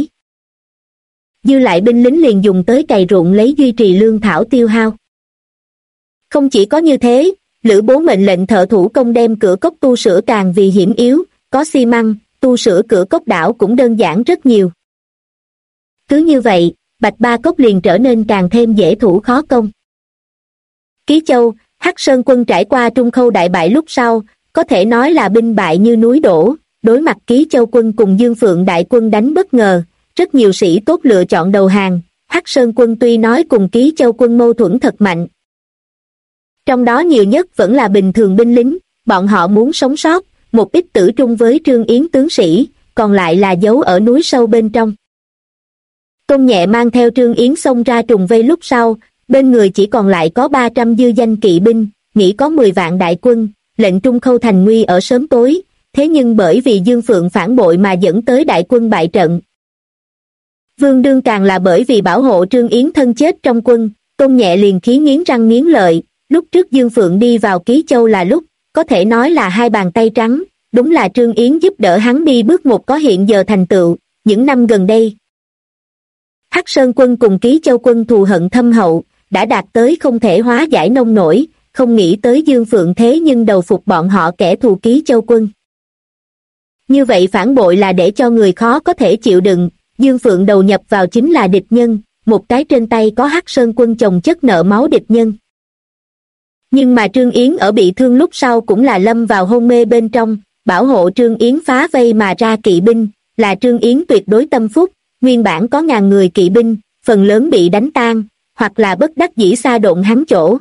Dư lại binh lính liền dùng tới cày ruộng lấy duy trì lương thảo tiêu hao. Không chỉ có như thế, Lữ Bố mệnh lệnh thợ thủ công đem cửa cốc tu sửa càng vì hiểm yếu, có xi măng, tu sửa cửa cốc đảo cũng đơn giản rất nhiều. Cứ như vậy, Bạch Ba Cốc liền trở nên càng thêm dễ thủ khó công. Ký Châu, Hắc Sơn quân trải qua Trung Khâu đại bại lúc sau, có thể nói là binh bại như núi đổ, đối mặt Ký Châu quân cùng Dương Phượng đại quân đánh bất ngờ, rất nhiều sĩ tốt lựa chọn đầu hàng, Hắc Sơn quân tuy nói cùng Ký Châu quân mâu thuẫn thật mạnh. Trong đó nhiều nhất vẫn là bình thường binh lính, bọn họ muốn sống sót, một ít tử trung với Trương Yến tướng sĩ, còn lại là giấu ở núi sâu bên trong. Tôn Nhẹ mang theo Trương Yến xông ra trùng vây lúc sau, bên người chỉ còn lại có 300 dư danh kỵ binh, nghĩ có 10 vạn đại quân, lệnh Trung Khâu thành nguy ở sớm tối, thế nhưng bởi vì Dương Phượng phản bội mà dẫn tới đại quân bại trận. Vương Đương càng là bởi vì bảo hộ Trương Yến thân chết trong quân, Tôn Nhẹ liền khí nghiến răng nghiến lợi, lúc trước Dương Phượng đi vào Ký Châu là lúc, có thể nói là hai bàn tay trắng, đúng là Trương Yến giúp đỡ hắn đi bước một có hiện giờ thành tựu, những năm gần đây. Hắc Sơn quân cùng Ký Châu quân thù hận thâm hậu, đã đạt tới không thể hóa giải nông nổi, không nghĩ tới Dương Phượng thế nhưng đầu phục bọn họ kẻ thù Ký Châu quân. Như vậy phản bội là để cho người khó có thể chịu đựng, Dương Phượng đầu nhập vào chính là địch nhân, một cái trên tay có Hắc Sơn quân chồng chất nợ máu địch nhân. Nhưng mà Trương Yến ở bị thương lúc sau cũng là lâm vào hôn mê bên trong, bảo hộ Trương Yến phá vây mà ra kỵ binh, là Trương Yến tuyệt đối tâm phúc, nguyên bản có ngàn người kỵ binh, phần lớn bị đánh tan, hoặc là bất đắc dĩ xa độn hắn chỗ.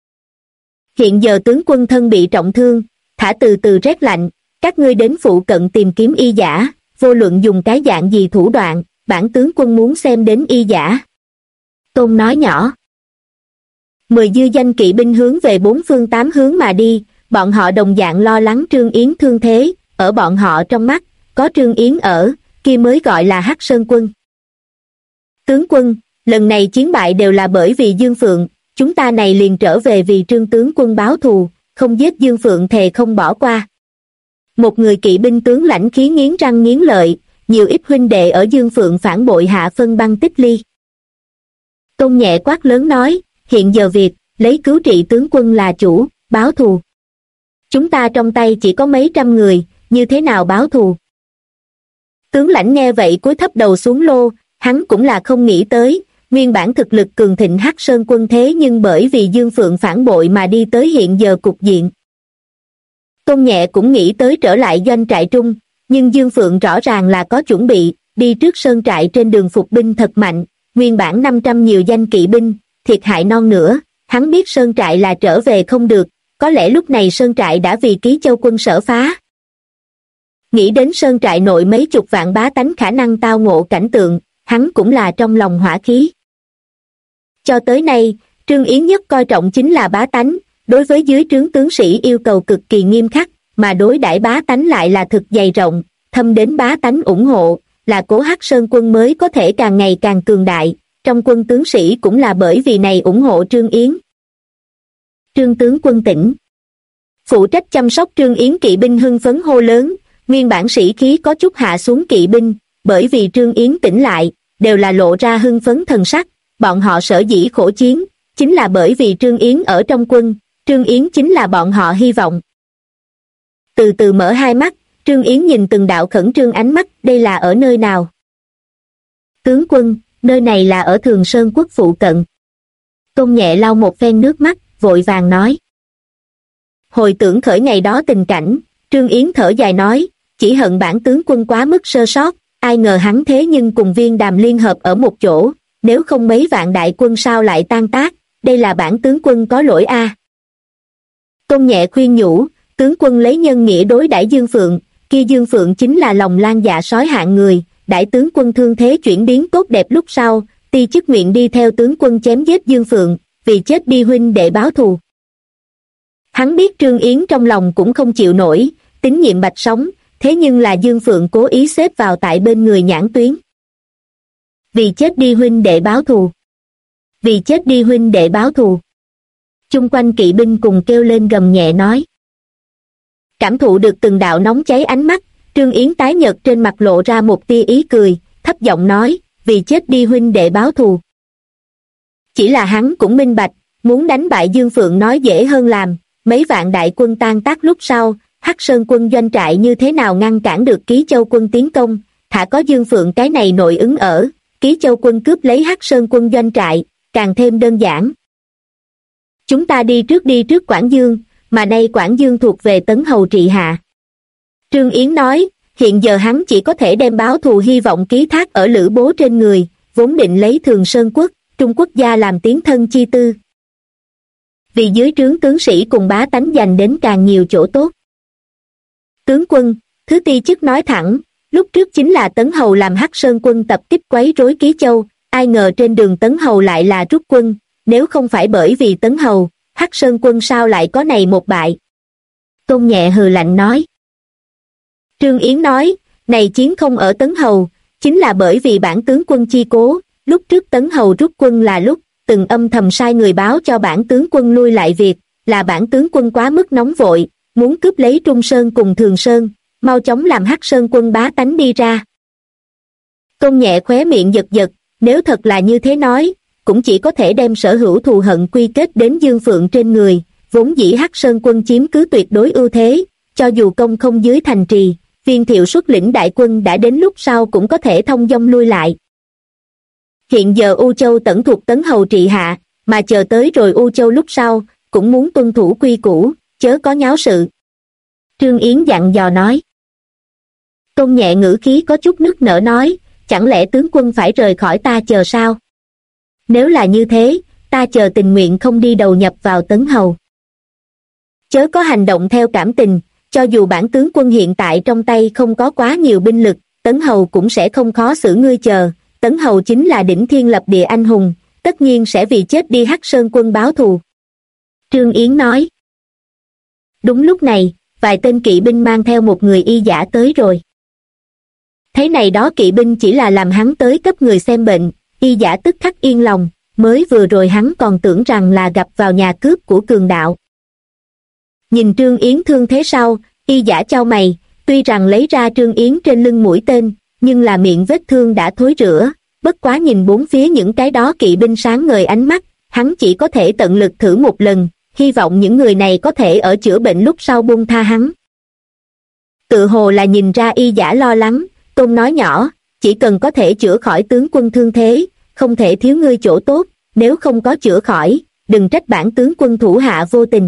Hiện giờ tướng quân thân bị trọng thương, thả từ từ rét lạnh, các ngươi đến phụ cận tìm kiếm y giả, vô luận dùng cái dạng gì thủ đoạn, bản tướng quân muốn xem đến y giả. Tôn nói nhỏ. 10 dư danh kỵ binh hướng về bốn phương tám hướng mà đi, bọn họ đồng dạng lo lắng Trương Yến thương thế, ở bọn họ trong mắt, có Trương Yến ở, kia mới gọi là Hắc Sơn quân. Tướng quân, lần này chiến bại đều là bởi vì Dương Phượng, chúng ta này liền trở về vì Trương tướng quân báo thù, không giết Dương Phượng thề không bỏ qua. Một người kỵ binh tướng lãnh khí nghiến răng nghiến lợi, nhiều ít huynh đệ ở Dương Phượng phản bội hạ phân băng tích ly. Tôn Nhẹ quát lớn nói, hiện giờ việc, lấy cứu trị tướng quân là chủ, báo thù. Chúng ta trong tay chỉ có mấy trăm người, như thế nào báo thù? Tướng lãnh nghe vậy cúi thấp đầu xuống lô, hắn cũng là không nghĩ tới, nguyên bản thực lực cường thịnh Hắc Sơn quân thế nhưng bởi vì Dương Phượng phản bội mà đi tới hiện giờ cục diện. Tôn Nhẹ cũng nghĩ tới trở lại doanh trại trung, nhưng Dương Phượng rõ ràng là có chuẩn bị, đi trước sơn trại trên đường phục binh thật mạnh, nguyên bản 500 nhiều danh kỵ binh, thiệt hại non nữa, hắn biết sơn trại là trở về không được, có lẽ lúc này sơn trại đã vì Ký Châu quân sở phá. Nghĩ đến sơn trại nội mấy chục vạn bá tánh khả năng tao ngộ cảnh tượng, hắn cũng là trong lòng hỏa khí. Cho tới nay, Trương Yến nhất coi trọng chính là bá tánh, đối với dưới trướng tướng sĩ yêu cầu cực kỳ nghiêm khắc, mà đối đãi bá tánh lại là thực dày rộng, thâm đến bá tánh ủng hộ, là Cố Hắc Sơn quân mới có thể càng ngày càng cường đại, trong quân tướng sĩ cũng là bởi vì này ủng hộ Trương Yến. Trương tướng quân tỉnh. Phụ trách chăm sóc Trương Yến kỵ binh hưng phấn hô lớn, nguyên bản sĩ khí có chút hạ xuống kỵ binh, bởi vì Trương Yến tỉnh lại, đều là lộ ra hưng phấn thần sắc, bọn họ sở dĩ khổ chiến, chính là bởi vì Trương Yến ở trong quân, Trương Yến chính là bọn họ hy vọng. Từ từ mở hai mắt, Trương Yến nhìn từng đạo khẩn trương ánh mắt, đây là ở nơi nào? Tướng quân, nơi này là ở Thường Sơn quốc phụ cận. Tôn Nhẹ lau một phen nước mắt, vội vàng nói. Hồi tưởng khởi ngày đó tình cảnh, Trương Yến thở dài nói, chỉ hận bản tướng quân quá mức sơ sót, ai ngờ hắn thế nhưng cùng Viên Đàm liên hợp ở một chỗ, nếu không mấy vạn đại quân sao lại tan tác, đây là bản tướng quân có lỗi a. Tôn Nhẹ khuyên nhủ, tướng quân lấy nhân nghĩa đối đãi Dương Phượng, kia Dương Phượng chính là lòng lan dạ sói hạng người, đại tướng quân thương thế chuyển biến tốt đẹp lúc sau, ti chức nguyện đi theo tướng quân chém giết Dương Phượng, vì chết đi huynh đệ báo thù. Hắn biết Trương Yến trong lòng cũng không chịu nổi, tín nhiệm bạch sống, thế nhưng là Dương Phượng cố ý xếp vào tại bên người nhãn tuyến. Vì chết đi huynh đệ báo thù. Vì chết đi huynh đệ báo thù. Chung quanh kỵ binh cùng kêu lên gầm nhẹ nói. Cảm thụ được từng đạo nóng cháy ánh mắt, Trương Yến tái nhợt trên mặt lộ ra một tia ý cười, thấp giọng nói, vì chết đi huynh đệ báo thù. Chỉ là hắn cũng minh bạch, muốn đánh bại Dương Phượng nói dễ hơn làm, mấy vạn đại quân tan tác lúc sau, Hắc Sơn quân doanh trại như thế nào ngăn cản được Ký Châu quân tiến công, thả có Dương Phượng cái này nội ứng ở, Ký Châu quân cướp lấy Hắc Sơn quân doanh trại, càng thêm đơn giản. Chúng ta đi trước Quảng Dương, mà nay Quảng Dương thuộc về Tấn Hầu trị hạ. Trương Yến nói, hiện giờ hắn chỉ có thể đem báo thù hy vọng ký thác ở Lữ Bố trên người, vốn định lấy Thường Sơn quốc, Trung Quốc gia làm tiến thân chi tư. Vì dưới trướng tướng sĩ cùng bá tánh giành đến càng nhiều chỗ tốt. Tướng quân, thứ ti chức nói thẳng, lúc trước chính là Tấn Hầu làm Hắc Sơn quân tập kích quấy rối Ký Châu, ai ngờ trên đường Tấn Hầu lại là rút quân, nếu không phải bởi vì Tấn Hầu, Hắc Sơn quân sao lại có này một bại. Tôn Nhẹ hừ lạnh nói. Trương Yến nói, này chiến không ở Tấn Hầu, chính là bởi vì bản tướng quân chi cố, lúc trước Tấn Hầu rút quân là lúc, từng âm thầm sai người báo cho bản tướng quân lui lại việc, là bản tướng quân quá mức nóng vội, muốn cướp lấy Trung Sơn cùng Thường Sơn, mau chóng làm Hắc Sơn quân bá tánh đi ra. Tôn Nhẹ khóe miệng giật giật, nếu thật là như thế nói, cũng chỉ có thể đem sở hữu thù hận quy kết đến Dương Phượng trên người, vốn dĩ Hắc Sơn quân chiếm cứ tuyệt đối ưu thế, cho dù công không dưới thành trì, Viên Thiệu xuất lĩnh đại quân đã đến lúc sau cũng có thể thông dong lui lại. Hiện giờ U Châu tẩn thuộc Tấn Hầu trị hạ, mà chờ tới rồi U Châu lúc sau, cũng muốn tuân thủ quy củ, chớ có nháo sự. Trương Yến dặn dò nói. Tôn Nhẹ ngữ khí có chút nức nở nói, chẳng lẽ tướng quân phải rời khỏi ta chờ sao? Nếu là như thế, ta chờ tình nguyện không đi đầu nhập vào Tấn Hầu. Chớ có hành động theo cảm tình, cho dù bản tướng quân hiện tại trong tay không có quá nhiều binh lực, Tấn Hầu cũng sẽ không khó xử ngươi chờ. Tấn Hầu chính là đỉnh thiên lập địa anh hùng, tất nhiên sẽ vì chết đi Hắc Sơn quân báo thù. Trương Yến nói. Đúng lúc này, vài tên kỵ binh mang theo một người y giả tới rồi. Thấy này đó kỵ binh chỉ là làm hắn tới cấp người xem bệnh, y giả tức khắc yên lòng, mới vừa rồi hắn còn tưởng rằng là gặp vào nhà cướp của cường đạo. Nhìn Trương Yến thương thế sau, y giả chau mày, tuy rằng lấy ra Trương Yến trên lưng mũi tên, nhưng là miệng vết thương đã thối rữa, bất quá nhìn bốn phía những cái đó kỵ binh sáng ngời ánh mắt, hắn chỉ có thể tận lực thử một lần, hy vọng những người này có thể ở chữa bệnh lúc sau buông tha hắn. Tự hồ là nhìn ra y giả lo lắng, Tôn nói nhỏ, chỉ cần có thể chữa khỏi tướng quân thương thế, không thể thiếu ngươi chỗ tốt, nếu không có chữa khỏi, đừng trách bản tướng quân thủ hạ vô tình.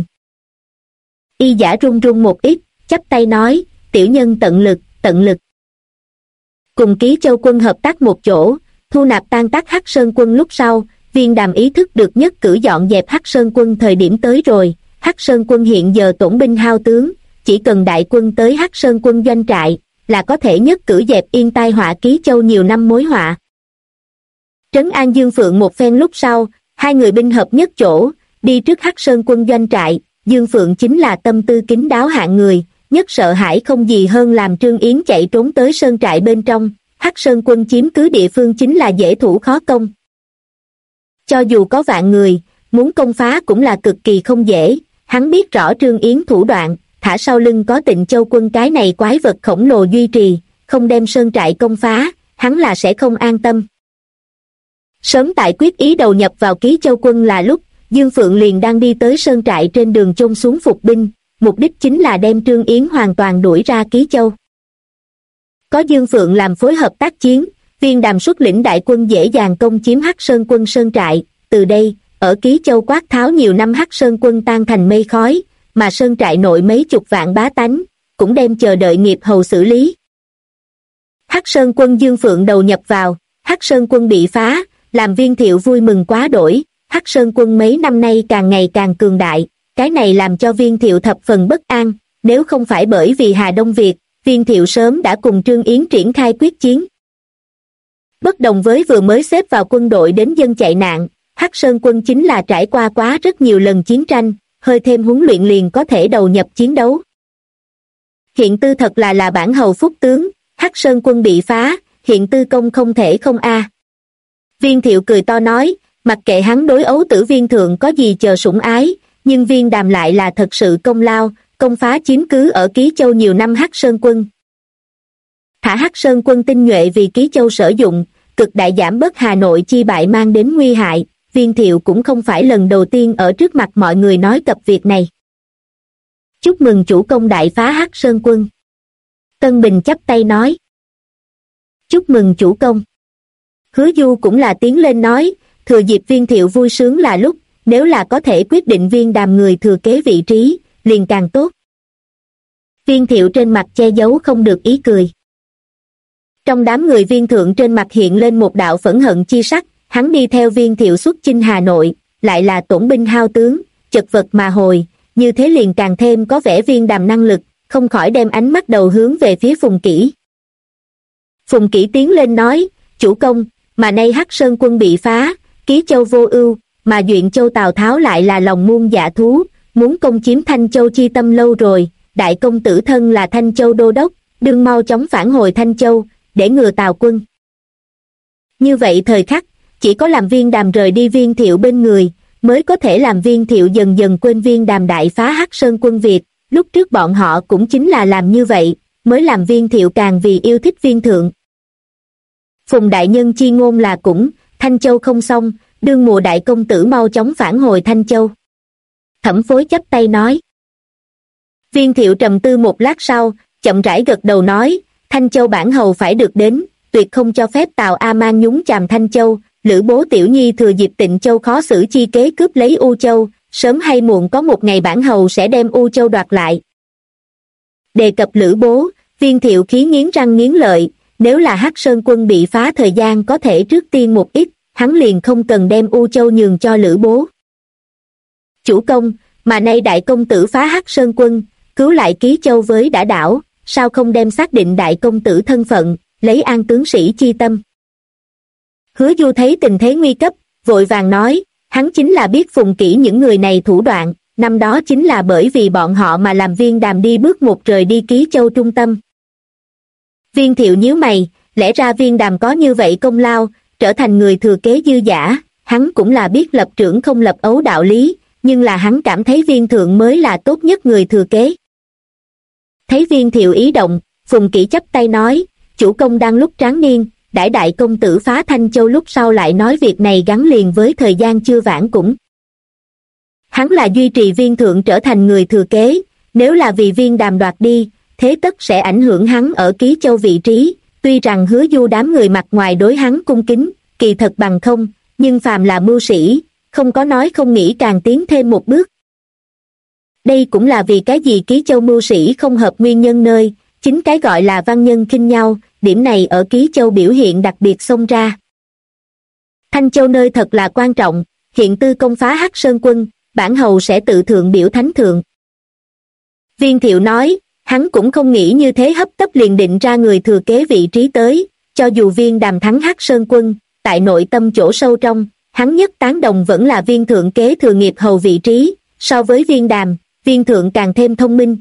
Y giả run run một ít, chắp tay nói, tiểu nhân tận lực, tận lực. Cùng Ký Châu quân hợp tác một chỗ, thu nạp tan tác Hắc Sơn quân lúc sau, Viên Đàm ý thức được nhất cử dọn dẹp Hắc Sơn quân thời điểm tới rồi. Hắc Sơn quân hiện giờ tổn binh hao tướng, chỉ cần đại quân tới Hắc Sơn quân doanh trại, là có thể nhất cử dẹp yên tai họa Ký Châu nhiều năm mối họa. Trấn an Dương Phượng một phen lúc sau, hai người binh hợp nhất chỗ, đi trước Hắc Sơn quân doanh trại. Dương Phượng chính là tâm tư kín đáo hạng người, nhất sợ hãi không gì hơn làm Trương Yến chạy trốn tới sơn trại bên trong. Hắc Sơn quân chiếm cứ địa phương chính là dễ thủ khó công. Cho dù có vạn người, muốn công phá cũng là cực kỳ không dễ. Hắn biết rõ Trương Yến thủ đoạn, thả sau lưng có Tịnh Châu quân cái này quái vật khổng lồ duy trì, không đem sơn trại công phá, hắn là sẽ không an tâm. Sớm tại quyết ý đầu nhập vào Ký Châu quân là lúc, Dương Phượng liền đang đi tới sơn trại trên đường chôn xuống phục binh, mục đích chính là đem Trương Yến hoàn toàn đuổi ra Ký Châu. Có Dương Phượng làm phối hợp tác chiến, Viên Đàm xuất lĩnh đại quân dễ dàng công chiếm Hắc Sơn quân sơn trại, từ đây, ở Ký Châu quát tháo nhiều năm Hắc Sơn quân tan thành mây khói, mà sơn trại nội mấy chục vạn bá tánh, cũng đem chờ đợi nghiệp hầu xử lý. Hắc Sơn quân Dương Phượng đầu nhập vào, Hắc Sơn quân bị phá, làm Viên Thiệu vui mừng quá đổi, Hắc Sơn quân mấy năm nay càng ngày càng cường đại, cái này làm cho Viên Thiệu thập phần bất an, nếu không phải bởi vì Hà Đông Việt, Viên Thiệu sớm đã cùng Trương Yến triển khai quyết chiến. Bất đồng với vừa mới xếp vào quân đội đến dân chạy nạn, Hắc Sơn quân chính là trải qua quá rất nhiều lần chiến tranh, hơi thêm huấn luyện liền có thể đầu nhập chiến đấu. Hiện tư thật là bản hầu phúc tướng, Hắc Sơn quân bị phá, hiện tư công không thể không a. Viên Thiệu cười to nói, mặc kệ hắn đối ấu tử Viên thượng có gì chờ sủng ái, nhưng Viên Đàm lại là thật sự công lao, công phá chiếm cứ ở Ký Châu nhiều năm Hắc Sơn quân. Thả Hắc Sơn quân tinh nhuệ vì Ký Châu sử dụng, cực đại giảm bớt Hà Nội chi bại mang đến nguy hại, Viên Thiệu cũng không phải lần đầu tiên ở trước mặt mọi người nói cập việc này. Chúc mừng chủ công đại phá Hắc Sơn quân. Tân Bình chắp tay nói. Chúc mừng chủ công. Hứa Du cũng là tiến lên nói, thừa dịp Viên Thiệu vui sướng là lúc, nếu là có thể quyết định Viên Đàm người thừa kế vị trí, liền càng tốt. Viên Thiệu trên mặt che giấu không được ý cười. Trong đám người Viên thượng trên mặt hiện lên một đạo phẫn hận chi sắc, hắn đi theo Viên Thiệu xuất chinh Hà Nội, lại là tổn binh hao tướng, chật vật mà hồi, như thế liền càng thêm có vẻ Viên Đàm năng lực, không khỏi đem ánh mắt đầu hướng về phía Phùng Kỷ. Phùng Kỷ tiến lên nói, chủ công, mà nay Hắc Sơn quân bị phá, Ký Châu vô ưu, mà Duyện Châu Tào Tháo lại là lòng muôn dạ thú, muốn công chiếm Thanh Châu chi tâm lâu rồi, đại công tử thân là Thanh Châu đô đốc, đương mau chóng phản hồi Thanh Châu, để ngừa Tào quân. Như vậy thời khắc, chỉ có làm Viên Đàm rời đi Viên Thiệu bên người, mới có thể làm Viên Thiệu dần dần quên Viên Đàm đại phá Hắc Sơn quân Việt, lúc trước bọn họ cũng chính là làm như vậy, mới làm Viên Thiệu càng vì yêu thích Viên thượng. Phùng đại nhân chi ngôn là cũng, Thanh Châu không xong, đương mùa đại công tử mau chóng phản hồi Thanh Châu. Thẩm Phối chắp tay nói. Viên Thiệu trầm tư một lát sau, chậm rãi gật đầu nói, Thanh Châu bản hầu phải được đến, tuyệt không cho phép Tào A Mang nhúng chàm Thanh Châu, Lữ Bố tiểu nhi thừa dịp Tịnh Châu khó xử chi kế cướp lấy U Châu, sớm hay muộn có một ngày bản hầu sẽ đem U Châu đoạt lại. Đề cập Lữ Bố, Viên Thiệu khí nghiến răng nghiến lợi, nếu là Hắc Sơn quân bị phá thời gian có thể trước tiên một ít, hắn liền không cần đem U Châu nhường cho Lữ Bố. Chủ công, mà nay đại công tử phá Hắc Sơn quân, cứu lại Ký Châu với đã đảo, sao không đem xác định đại công tử thân phận, lấy an tướng sĩ chi tâm. Hứa Du thấy tình thế nguy cấp, vội vàng nói, hắn chính là biết Phùng Kỷ những người này thủ đoạn, năm đó chính là bởi vì bọn họ mà làm Viên Đàm đi bước một rời đi Ký Châu trung tâm. Viên Thiệu nhíu mày, lẽ ra Viên Đàm có như vậy công lao, trở thành người thừa kế dư dả, hắn cũng là biết lập trưởng không lập ấu đạo lý, nhưng là hắn cảm thấy Viên Thượng mới là tốt nhất người thừa kế. Thấy Viên Thiệu ý động, Phùng Kỷ chắp tay nói, chủ công đang lúc tráng niên, đãi đại công tử phá Thanh Châu lúc sau lại nói việc này gắn liền với thời gian chưa vãn cũng. Hắn là duy trì Viên Thượng trở thành người thừa kế, nếu là vì Viên Đàm đoạt đi, thế tất sẽ ảnh hưởng hắn ở Ký Châu vị trí, tuy rằng Hứa Du đám người mặt ngoài đối hắn cung kính, kỳ thật bằng không, nhưng phàm là mưu sĩ, không có nói không nghĩ càng tiến thêm một bước. Đây cũng là vì cái gì Ký Châu mưu sĩ không hợp nguyên nhân nơi, chính cái gọi là văn nhân khinh nhau, điểm này ở Ký Châu biểu hiện đặc biệt xông ra. Thanh Châu nơi thật là quan trọng, hiện tư công phá Hắc Sơn quân, bản hầu sẽ tự thượng biểu thánh thượng. Viên Thiệu nói, hắn cũng không nghĩ như thế hấp tấp liền định ra người thừa kế vị trí tới, cho dù Viên Đàm thắng Hắc Sơn quân, tại nội tâm chỗ sâu trong, hắn nhất tán đồng vẫn là Viên Thượng kế thừa nghiệp hầu vị trí, so với Viên Đàm, Viên Thượng càng thêm thông minh.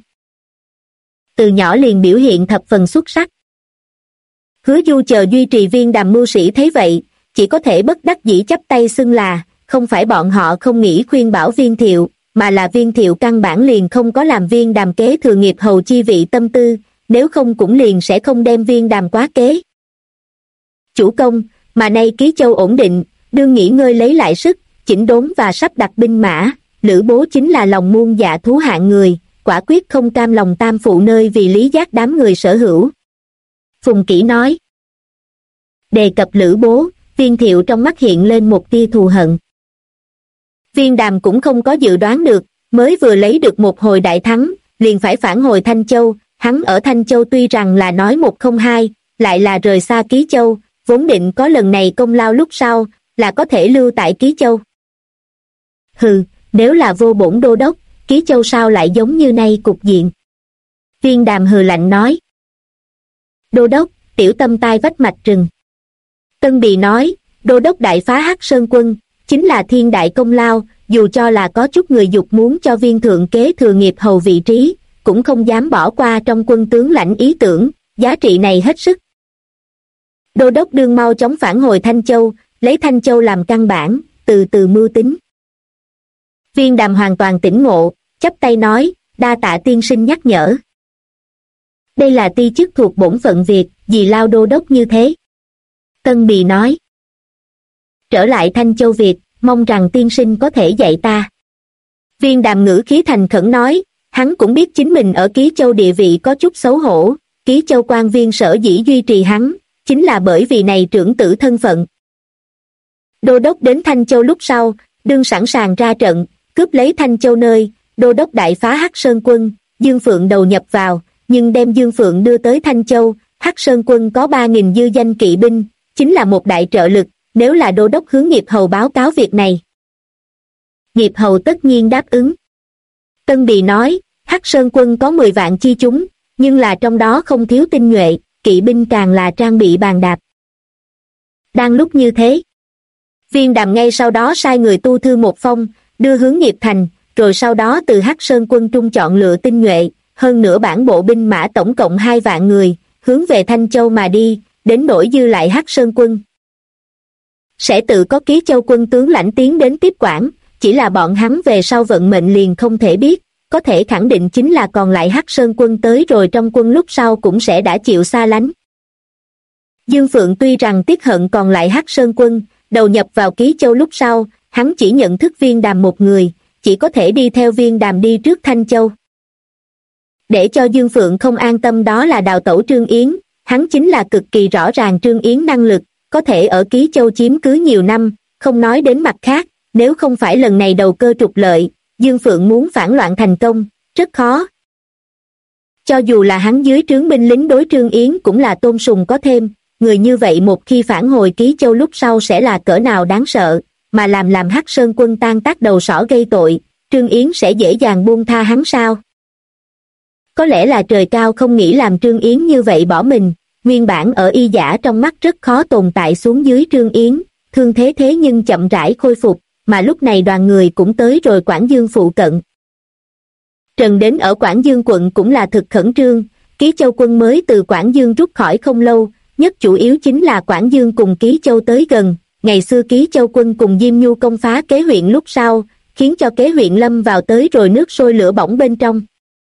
Từ nhỏ liền biểu hiện thập phần xuất sắc. Hứa Du chờ duy trì Viên Đàm mưu sĩ thấy vậy, chỉ có thể bất đắc dĩ chắp tay xưng là, không phải bọn họ không nghĩ khuyên bảo Viên Thiệu, mà là Viên Thiệu căn bản liền không có làm Viên Đàm kế thừa nghiệp hầu chi vị tâm tư, nếu không cũng liền sẽ không đem Viên Đàm quá kế. Chủ công, mà nay Ký Châu ổn định, đương nghỉ ngơi lấy lại sức, chỉnh đốn và sắp đặt binh mã, Lữ Bố chính là lòng muôn dạ thú hạng người, quả quyết không cam lòng tam phụ nơi vì Lý Giác đám người sở hữu. Phùng Kỷ nói. Đề cập Lữ Bố, Viên Thiệu trong mắt hiện lên một tia thù hận. Viên Đàm cũng không có dự đoán được, mới vừa lấy được một hồi đại thắng, liền phải phản hồi Thanh Châu, hắn ở Thanh Châu tuy rằng là nói một không hai, lại là rời xa Ký Châu, vốn định có lần này công lao lúc sau, là có thể lưu tại Ký Châu. Hừ, nếu là vô bổn đô đốc, Ký Châu sao lại giống như nay cục diện? Viên Đàm hừ lạnh nói. Đô đốc, tiểu tâm tai vách mạch rừng. Tân Bì nói, đô đốc đại phá Hắc Sơn quân, chính là thiên đại công lao, dù cho là có chút người dục muốn cho Viên Thượng kế thừa nghiệp hầu vị trí, cũng không dám bỏ qua trong quân tướng lãnh ý tưởng, giá trị này hết sức. Đô đốc đương mau chóng phản hồi Thanh Châu, lấy Thanh Châu làm căn bản, từ từ mưu tính. Viên Đàm hoàn toàn tỉnh ngộ, chắp tay nói, đa tạ tiên sinh nhắc nhở. Đây là ti chức thuộc bổn phận việc, gì lao đô đốc như thế? Tân Bì nói. Trở lại Thanh Châu việc, mong rằng tiên sinh có thể dạy ta. Viên Đàm ngữ khí thành khẩn nói, hắn cũng biết chính mình ở Ký Châu địa vị có chút xấu hổ, Ký Châu quan viên sở dĩ duy trì hắn, chính là bởi vì này trưởng tử thân phận. Đô đốc đến Thanh Châu lúc sau, đương sẵn sàng ra trận, cướp lấy Thanh Châu nơi, đô đốc đại phá Hắc Sơn quân, Dương Phượng đầu nhập vào, nhưng đem Dương Phượng đưa tới Thanh Châu, Hắc Sơn quân có 3.000 dư danh kỵ binh, chính là một đại trợ lực, nếu là đô đốc hướng Nghiệp Hầu báo cáo việc này. Nghiệp Hầu tất nhiên đáp ứng. Tân Bì nói, Hắc Sơn quân có 10 vạn chi chúng, nhưng là trong đó không thiếu tinh nhuệ, kỵ binh càng là trang bị bàn đạp. Đang lúc như thế, Viên Đàm ngay sau đó sai người tu thư một phong, đưa hướng Nghiệp Thành, rồi sau đó từ Hắc Sơn quân trung chọn lựa tinh nhuệ, hơn nữa bản bộ binh mã tổng cộng 2 vạn người, hướng về Thanh Châu mà đi, đến nỗi dư lại Hắc Sơn quân. Sẽ tự có Ký Châu quân tướng lãnh tiến đến tiếp quản, chỉ là bọn hắn về sau vận mệnh liền không thể biết, có thể khẳng định chính là còn lại Hắc Sơn quân tới rồi trong quân lúc sau cũng sẽ đã chịu xa lánh. Dương Phượng tuy rằng tiếc hận còn lại Hắc Sơn quân, đầu nhập vào Ký Châu lúc sau, hắn chỉ nhận thức Viên Đàm một người, chỉ có thể đi theo Viên Đàm đi trước Thanh Châu. Để cho Dương Phượng không an tâm đó là đào tẩu Trương Yến, hắn chính là cực kỳ rõ ràng Trương Yến năng lực, có thể ở Ký Châu chiếm cứ nhiều năm, không nói đến mặt khác, nếu không phải lần này đầu cơ trục lợi, Dương Phượng muốn phản loạn thành công, rất khó. Cho dù là hắn dưới trướng binh lính đối Trương Yến cũng là tôn sùng có thêm, người như vậy một khi phản hồi Ký Châu lúc sau sẽ là cỡ nào đáng sợ, mà làm Hắc Sơn quân tan tác đầu sỏ gây tội, Trương Yến sẽ dễ dàng buông tha hắn sao? Có lẽ là trời cao không nghĩ làm Trương Yến như vậy bỏ mình, nguyên bản ở y giả trong mắt rất khó tồn tại xuống dưới Trương Yến, thương thế thế nhưng chậm rãi khôi phục, mà lúc này đoàn người cũng tới rồi Quảng Dương phụ cận. Trần đến ở Quảng Dương quận cũng là thực khẩn trương, Ký Châu quân mới từ Quảng Dương rút khỏi không lâu, nhất chủ yếu chính là Quảng Dương cùng Ký Châu tới gần, ngày xưa Ký Châu quân cùng Diêm Nhu công phá Kế huyện lúc sau, khiến cho Kế huyện lâm vào tới rồi nước sôi lửa bỏng bên trong.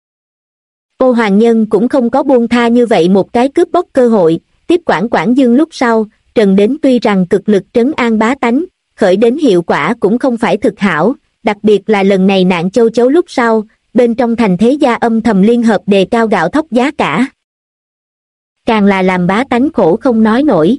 Ô Hoàng Nhân cũng không có buông tha như vậy một cái cướp bóc cơ hội, tiếp quản Quảng Dương lúc sau, Trần đến tuy rằng cực lực trấn an bá tánh, khởi đến hiệu quả cũng không phải thực hảo, đặc biệt là lần này nạn châu chấu lúc sau, bên trong thành thế gia âm thầm liên hợp đề cao gạo thóc giá cả. Càng là làm bá tánh khổ không nói nổi.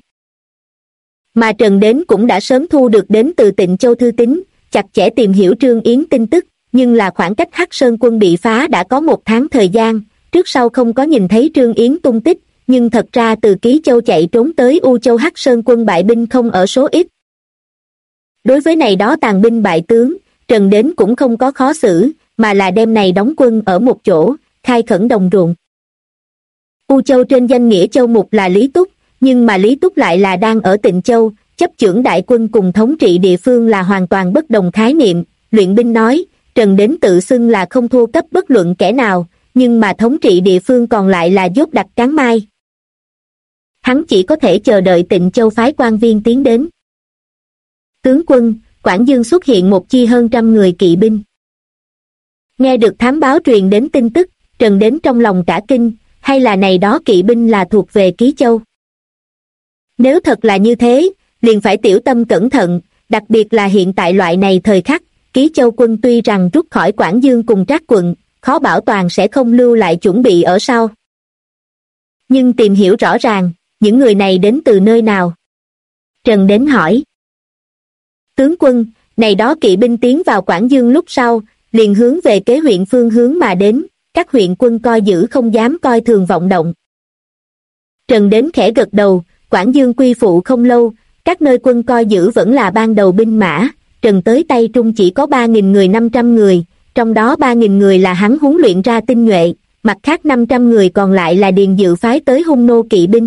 Mà Trần đến cũng đã sớm thu được đến từ Tịnh Châu thư tín, chặt chẽ tìm hiểu Trương Yến tin tức, nhưng là khoảng cách Hắc Sơn quân bị phá đã có 1 tháng thời gian, trước sau không có nhìn thấy Trương Yến tung tích, nhưng thật ra từ Ký Châu chạy trốn tới U Châu Hắc Sơn quân bại binh không ở số ít. Đối với này đó tàn binh bại tướng, Trần đến cũng không có khó xử, mà là đem này đóng quân ở một chỗ, khai khẩn đồng ruộng. U Châu trên danh nghĩa Châu Mục là Lý Túc, nhưng mà Lý Túc lại là đang ở Tịnh Châu, chấp chưởng đại quân cùng thống trị địa phương là hoàn toàn bất đồng khái niệm. Luyện binh nói, Trần đến tự xưng là không thua cấp bất luận kẻ nào, nhưng mà thống trị địa phương còn lại là dốt đặc cán mai. Hắn chỉ có thể chờ đợi Tịnh Châu phái quan viên tiến đến. Tướng quân, Quảng Dương xuất hiện một chi hơn 100 người kỵ binh. Nghe được thám báo truyền đến tin tức, Trần đến trong lòng cả kinh, hay là này đó kỵ binh là thuộc về Ký Châu? Nếu thật là như thế, liền phải tiểu tâm cẩn thận, đặc biệt là hiện tại loại này thời khắc, Ký Châu quân tuy rằng rút khỏi Quảng Dương cùng Trác quận, khó bảo toàn sẽ không lưu lại chuẩn bị ở sau. Nhưng tìm hiểu rõ ràng, những người này đến từ nơi nào? Trần đến hỏi. Tướng quân, này đó kỵ binh tiến vào Quảng Dương lúc sau, liền hướng về Kế huyện phương hướng mà đến, các huyện quân coi giữ không dám coi thường vọng động. Trần đến khẽ gật đầu, Quảng Dương quy phụ không lâu, các nơi quân coi giữ vẫn là ban đầu binh mã, Trần tới tay trung chỉ có 3.000 người 500 người, trong đó 3.000 người là hắn huấn luyện ra tinh nhuệ, mặt khác 500 người còn lại là Điền Dự phái tới hung nô kỵ binh.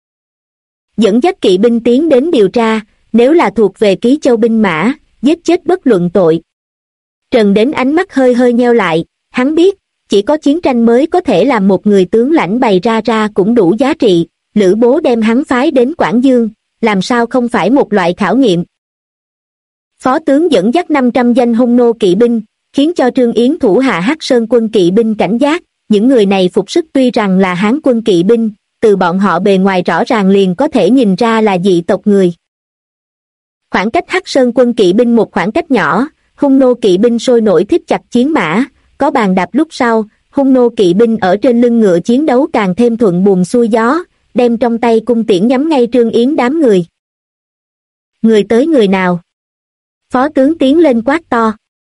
Dẫn dắt kỵ binh tiến đến điều tra, nếu là thuộc về Ký Châu binh mã, giết chết bất luận tội. Trần đến ánh mắt hơi hơi nheo lại, hắn biết, chỉ có chiến tranh mới có thể làm một người tướng lãnh bày ra cũng đủ giá trị, Lữ Bố đem hắn phái đến Quảng Dương, làm sao không phải một loại khảo nghiệm. Phó tướng dẫn dắt 500 danh hung nô kỵ binh, khiến cho Trương Yến thủ hạ Hắc Sơn quân kỵ binh cảnh giác, những người này phục sức tuy rằng là Hán quân kỵ binh, từ bọn họ bề ngoài rõ ràng liền có thể nhìn ra là dị tộc người. Khoảng cách Hắc Sơn quân kỵ binh một khoảng cách nhỏ, hung nô kỵ binh sôi nổi thít chặt chiến mã, có bàn đạp lúc sau, hung nô kỵ binh ở trên lưng ngựa chiến đấu càng thêm thuận buồm xuôi gió, đem trong tay cung tiễn nhắm ngay Trương Yến đám người. Người tới người nào? Phó tướng tiến lên quát to.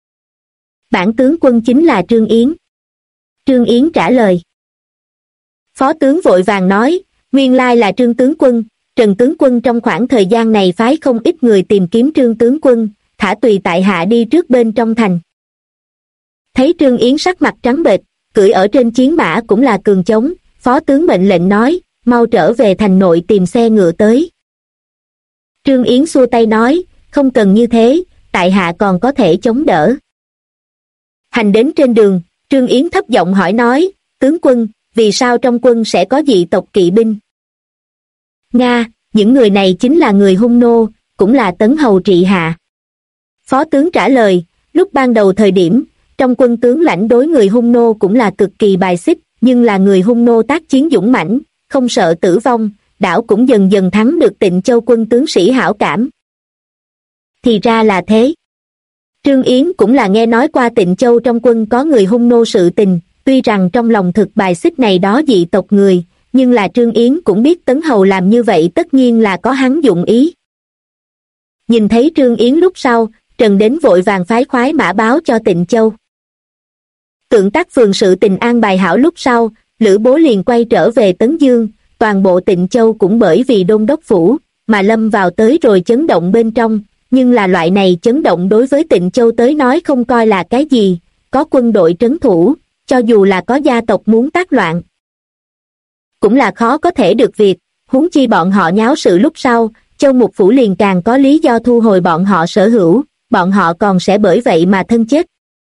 Bản tướng quân chính là Trương Yến. Trương Yến trả lời. Phó tướng vội vàng nói, nguyên lai là Trương tướng quân, Trần tướng quân trong khoảng thời gian này phái không ít người tìm kiếm Trương tướng quân, thả tùy tại hạ đi trước bên trong thành. Thấy Trương Yến sắc mặt trắng bệch, cưỡi ở trên chiến mã cũng là cường chống, phó tướng mệnh lệnh nói, mau trở về thành nội tìm xe ngựa tới. Trương Yến xua tay nói, không cần như thế, tại hạ còn có thể chống đỡ. Hành đến trên đường, Trương Yến thấp giọng hỏi nói, tướng quân, vì sao trong quân sẽ có dị tộc kỵ binh? Nga, những người này chính là người hung nô, cũng là Tấn Hầu trị hạ. Phó tướng trả lời, lúc ban đầu thời điểm, trong quân tướng lãnh đối người hung nô cũng là cực kỳ bài xích, nhưng là người hung nô tác chiến dũng mãnh, không sợ tử vong, đảo cũng dần dần thắng được Tịnh Châu quân tướng sĩ hảo cảm. Thì ra là thế. Trương Yến cũng là nghe nói qua Tịnh Châu trong quân có người hung nô sự tình, tuy rằng trong lòng thực bài xích này đó dị tộc người, nhưng là Trương Yến cũng biết Tấn Hầu làm như vậy tất nhiên là có hắn dụng ý. Nhìn thấy Trương Yến lúc sau, Trần đến vội vàng phái khoái mã báo cho Tịnh Châu. Tượng Tác phường sự tình an bài hảo lúc sau, Lữ Bố liền quay trở về Tấn Dương, toàn bộ Tịnh Châu cũng bởi vì đôn đốc phủ, mà lâm vào tới rồi chấn động bên trong, nhưng là loại này chấn động đối với Tịnh Châu tới nói không coi là cái gì, có quân đội trấn thủ, cho dù là có gia tộc muốn tác loạn, cũng là khó có thể được việc, huống chi bọn họ nháo sự lúc sau, Châu Mục Phủ liền càng có lý do thu hồi bọn họ sở hữu, bọn họ còn sẽ bởi vậy mà thân chết.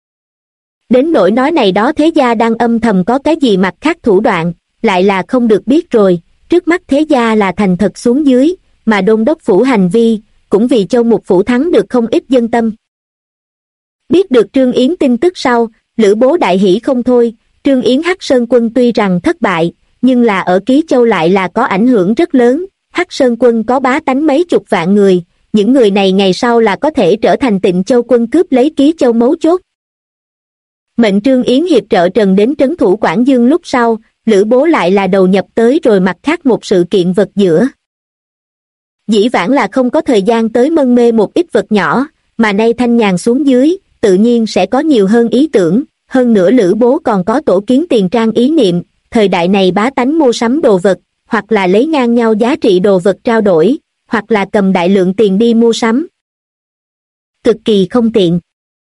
Đến nỗi nói này đó thế gia đang âm thầm có cái gì mặt khác thủ đoạn, lại là không được biết rồi, trước mắt thế gia là thành thật xuống dưới, mà Đôn Đốc Phủ hành vi, cũng vì Châu Mục Phủ thắng được không ít dân tâm. Biết được Trương Yến tin tức sau, Lữ Bố đại hỉ không thôi, Trương Yến Hắc Sơn Quân tuy rằng thất bại, nhưng là ở Ký Châu lại là có ảnh hưởng rất lớn, Hắc Sơn Quân có bá tánh mấy chục vạn người, những người này ngày sau là có thể trở thành Tịnh Châu Quân cướp lấy Ký Châu mấu chốt. Mệnh Trương Yến hiệp trợ Trần đến trấn thủ Quảng Dương lúc sau, Lữ Bố lại là đầu nhập tới rồi mặt khác một sự kiện vật giữa. Dĩ vãng là không có thời gian tới mân mê một ít vật nhỏ, mà nay thanh nhàn xuống dưới, tự nhiên sẽ có nhiều hơn ý tưởng, hơn nữa Lữ Bố còn có tổ kiến tiền trang ý niệm, thời đại này bá tánh mua sắm đồ vật, hoặc là lấy ngang nhau giá trị đồ vật trao đổi, hoặc là cầm đại lượng tiền đi mua sắm. Cực kỳ không tiện.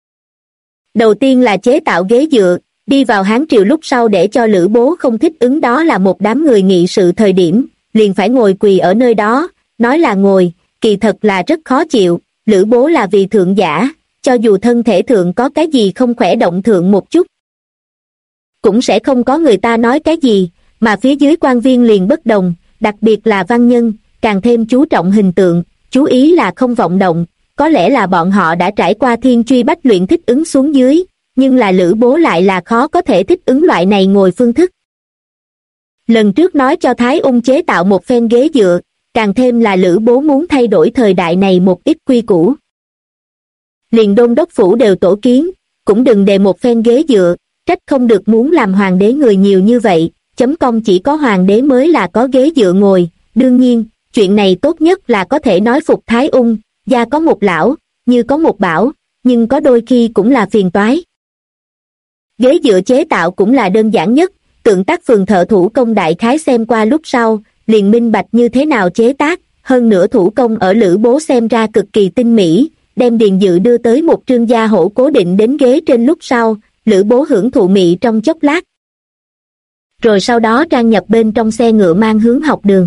Đầu tiên là chế tạo ghế dựa, đi vào Hán Triều lúc sau để cho Lữ Bố không thích ứng đó là một đám người nghị sự thời điểm, liền phải ngồi quỳ ở nơi đó, nói là ngồi, kỳ thật là rất khó chịu, Lữ Bố là vì thượng giả, cho dù thân thể thượng có cái gì không khỏe động thượng một chút, cũng sẽ không có người ta nói cái gì, mà phía dưới quan viên liền bất đồng, đặc biệt là văn nhân, càng thêm chú trọng hình tượng, chú ý là không vọng động, có lẽ là bọn họ đã trải qua thiên truy bách luyện thích ứng xuống dưới, nhưng là Lữ Bố lại là khó có thể thích ứng loại này ngồi phương thức. Lần trước nói cho Thái Ung chế tạo một phen ghế dựa, càng thêm là Lữ Bố muốn thay đổi thời đại này một ít quy củ. Liền Đôn Đốc Phủ đều tổ kiến, cũng đừng đề một phen ghế dựa, trách không được muốn làm hoàng đế người nhiều như vậy, chấm công chỉ có hoàng đế mới là có ghế dựa ngồi, đương nhiên, chuyện này tốt nhất là có thể nói phục Thái Ung, gia có một lão, như có một bảo, nhưng có đôi khi cũng là phiền toái. Ghế dựa chế tạo cũng là đơn giản nhất, tượng tác phường thợ thủ công đại khái xem qua lúc sau, liền minh bạch như thế nào chế tác, hơn nữa thủ công ở Lữ Bố xem ra cực kỳ tinh mỹ, đem Điền Dự đưa tới một trương gia hổ cố định đến ghế trên lúc sau, Lữ Bố hưởng thụ mị trong chốc lát. Rồi sau đó trang nhập bên trong xe ngựa mang hướng học đường.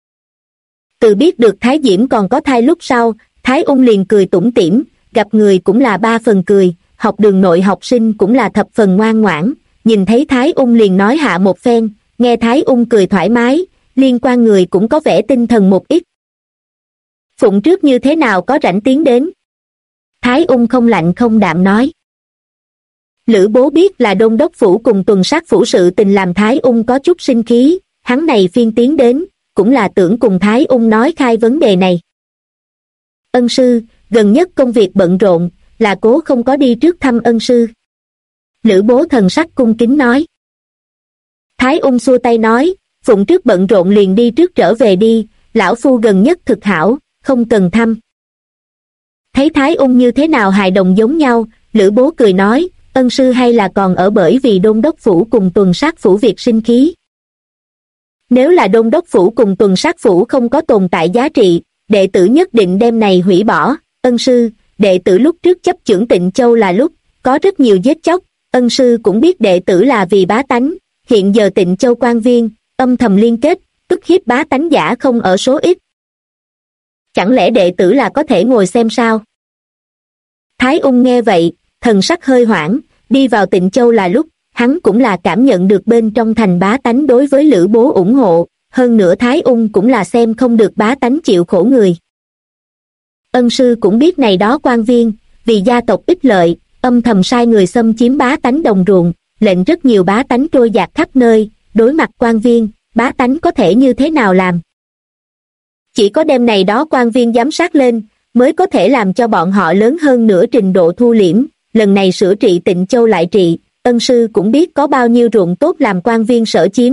Từ biết được Thái Diễm còn có thai lúc sau, Thái Ung liền cười tủm tỉm, gặp người cũng là 3 phần cười, học đường nội học sinh cũng là thập phần ngoan ngoãn, nhìn thấy Thái Ung liền nói hạ một phen, nghe Thái Ung cười thoải mái, liên quan người cũng có vẻ tinh thần một ít. Phụng trước như thế nào có rảnh tiến đến? Thái Ung không lạnh không đạm nói. Lữ Bố biết là Đôn Đốc Phủ cùng tuần sát phủ sự tình làm Thái Ung có chút sinh khí, hắn này phiên tiến đến, cũng là tưởng cùng Thái Ung nói khai vấn đề này. Ân sư, gần nhất công việc bận rộn, là cố không có đi trước thăm ân sư. Lữ Bố thần sắc cung kính nói. Thái Ung xua tay nói, Phụng trước bận rộn liền đi trước trở về đi, lão phu gần nhất thực hảo, không cần thăm. Thấy Thái Ung như thế nào hài đồng giống nhau, Lữ Bố cười nói, ân sư hay là còn ở bởi vì Đôn Đốc Phủ cùng tuần sát phủ việc sinh khí. Nếu là Đôn Đốc Phủ cùng tuần sát phủ không có tồn tại giá trị, đệ tử nhất định đem này hủy bỏ. Ân sư, đệ tử lúc trước chấp chưởng Tịnh Châu là lúc, có rất nhiều giết chóc, ân sư cũng biết đệ tử là vì bá tánh, hiện giờ Tịnh Châu quan viên, âm thầm liên kết, tức hiếp bá tánh giả không ở số ít. Chẳng lẽ đệ tử là có thể ngồi xem sao? Thái Ung nghe vậy, thần sắc hơi hoảng, đi vào Tịnh Châu là lúc, hắn cũng là cảm nhận được bên trong thành bá tánh đối với Lữ Bố ủng hộ, hơn nữa Thái Ung cũng là xem không được bá tánh chịu khổ người. Ân sư cũng biết này đó quan viên, vì gia tộc ích lợi, âm thầm sai người xâm chiếm bá tánh đồng ruộng, lệnh rất nhiều bá tánh trôi dạt khắp nơi, đối mặt quan viên, bá tánh có thể như thế nào làm? Chỉ có đem này đó quan viên giám sát lên, mới có thể làm cho bọn họ lớn hơn nửa trình độ thu liễm, lần này sửa trị Tịnh Châu lại trị, ân sư cũng biết có bao nhiêu ruộng tốt làm quan viên sở chiếm.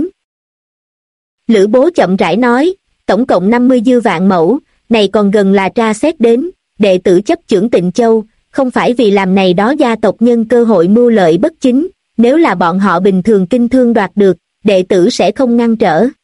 Lữ Bố chậm rãi nói, tổng cộng 50 dư vạn mẫu, này còn gần là tra xét đến, đệ tử chấp chưởng Tịnh Châu, không phải vì làm này đó gia tộc nhân cơ hội mưu lợi bất chính, nếu là bọn họ bình thường kinh thương đoạt được, đệ tử sẽ không ngăn trở,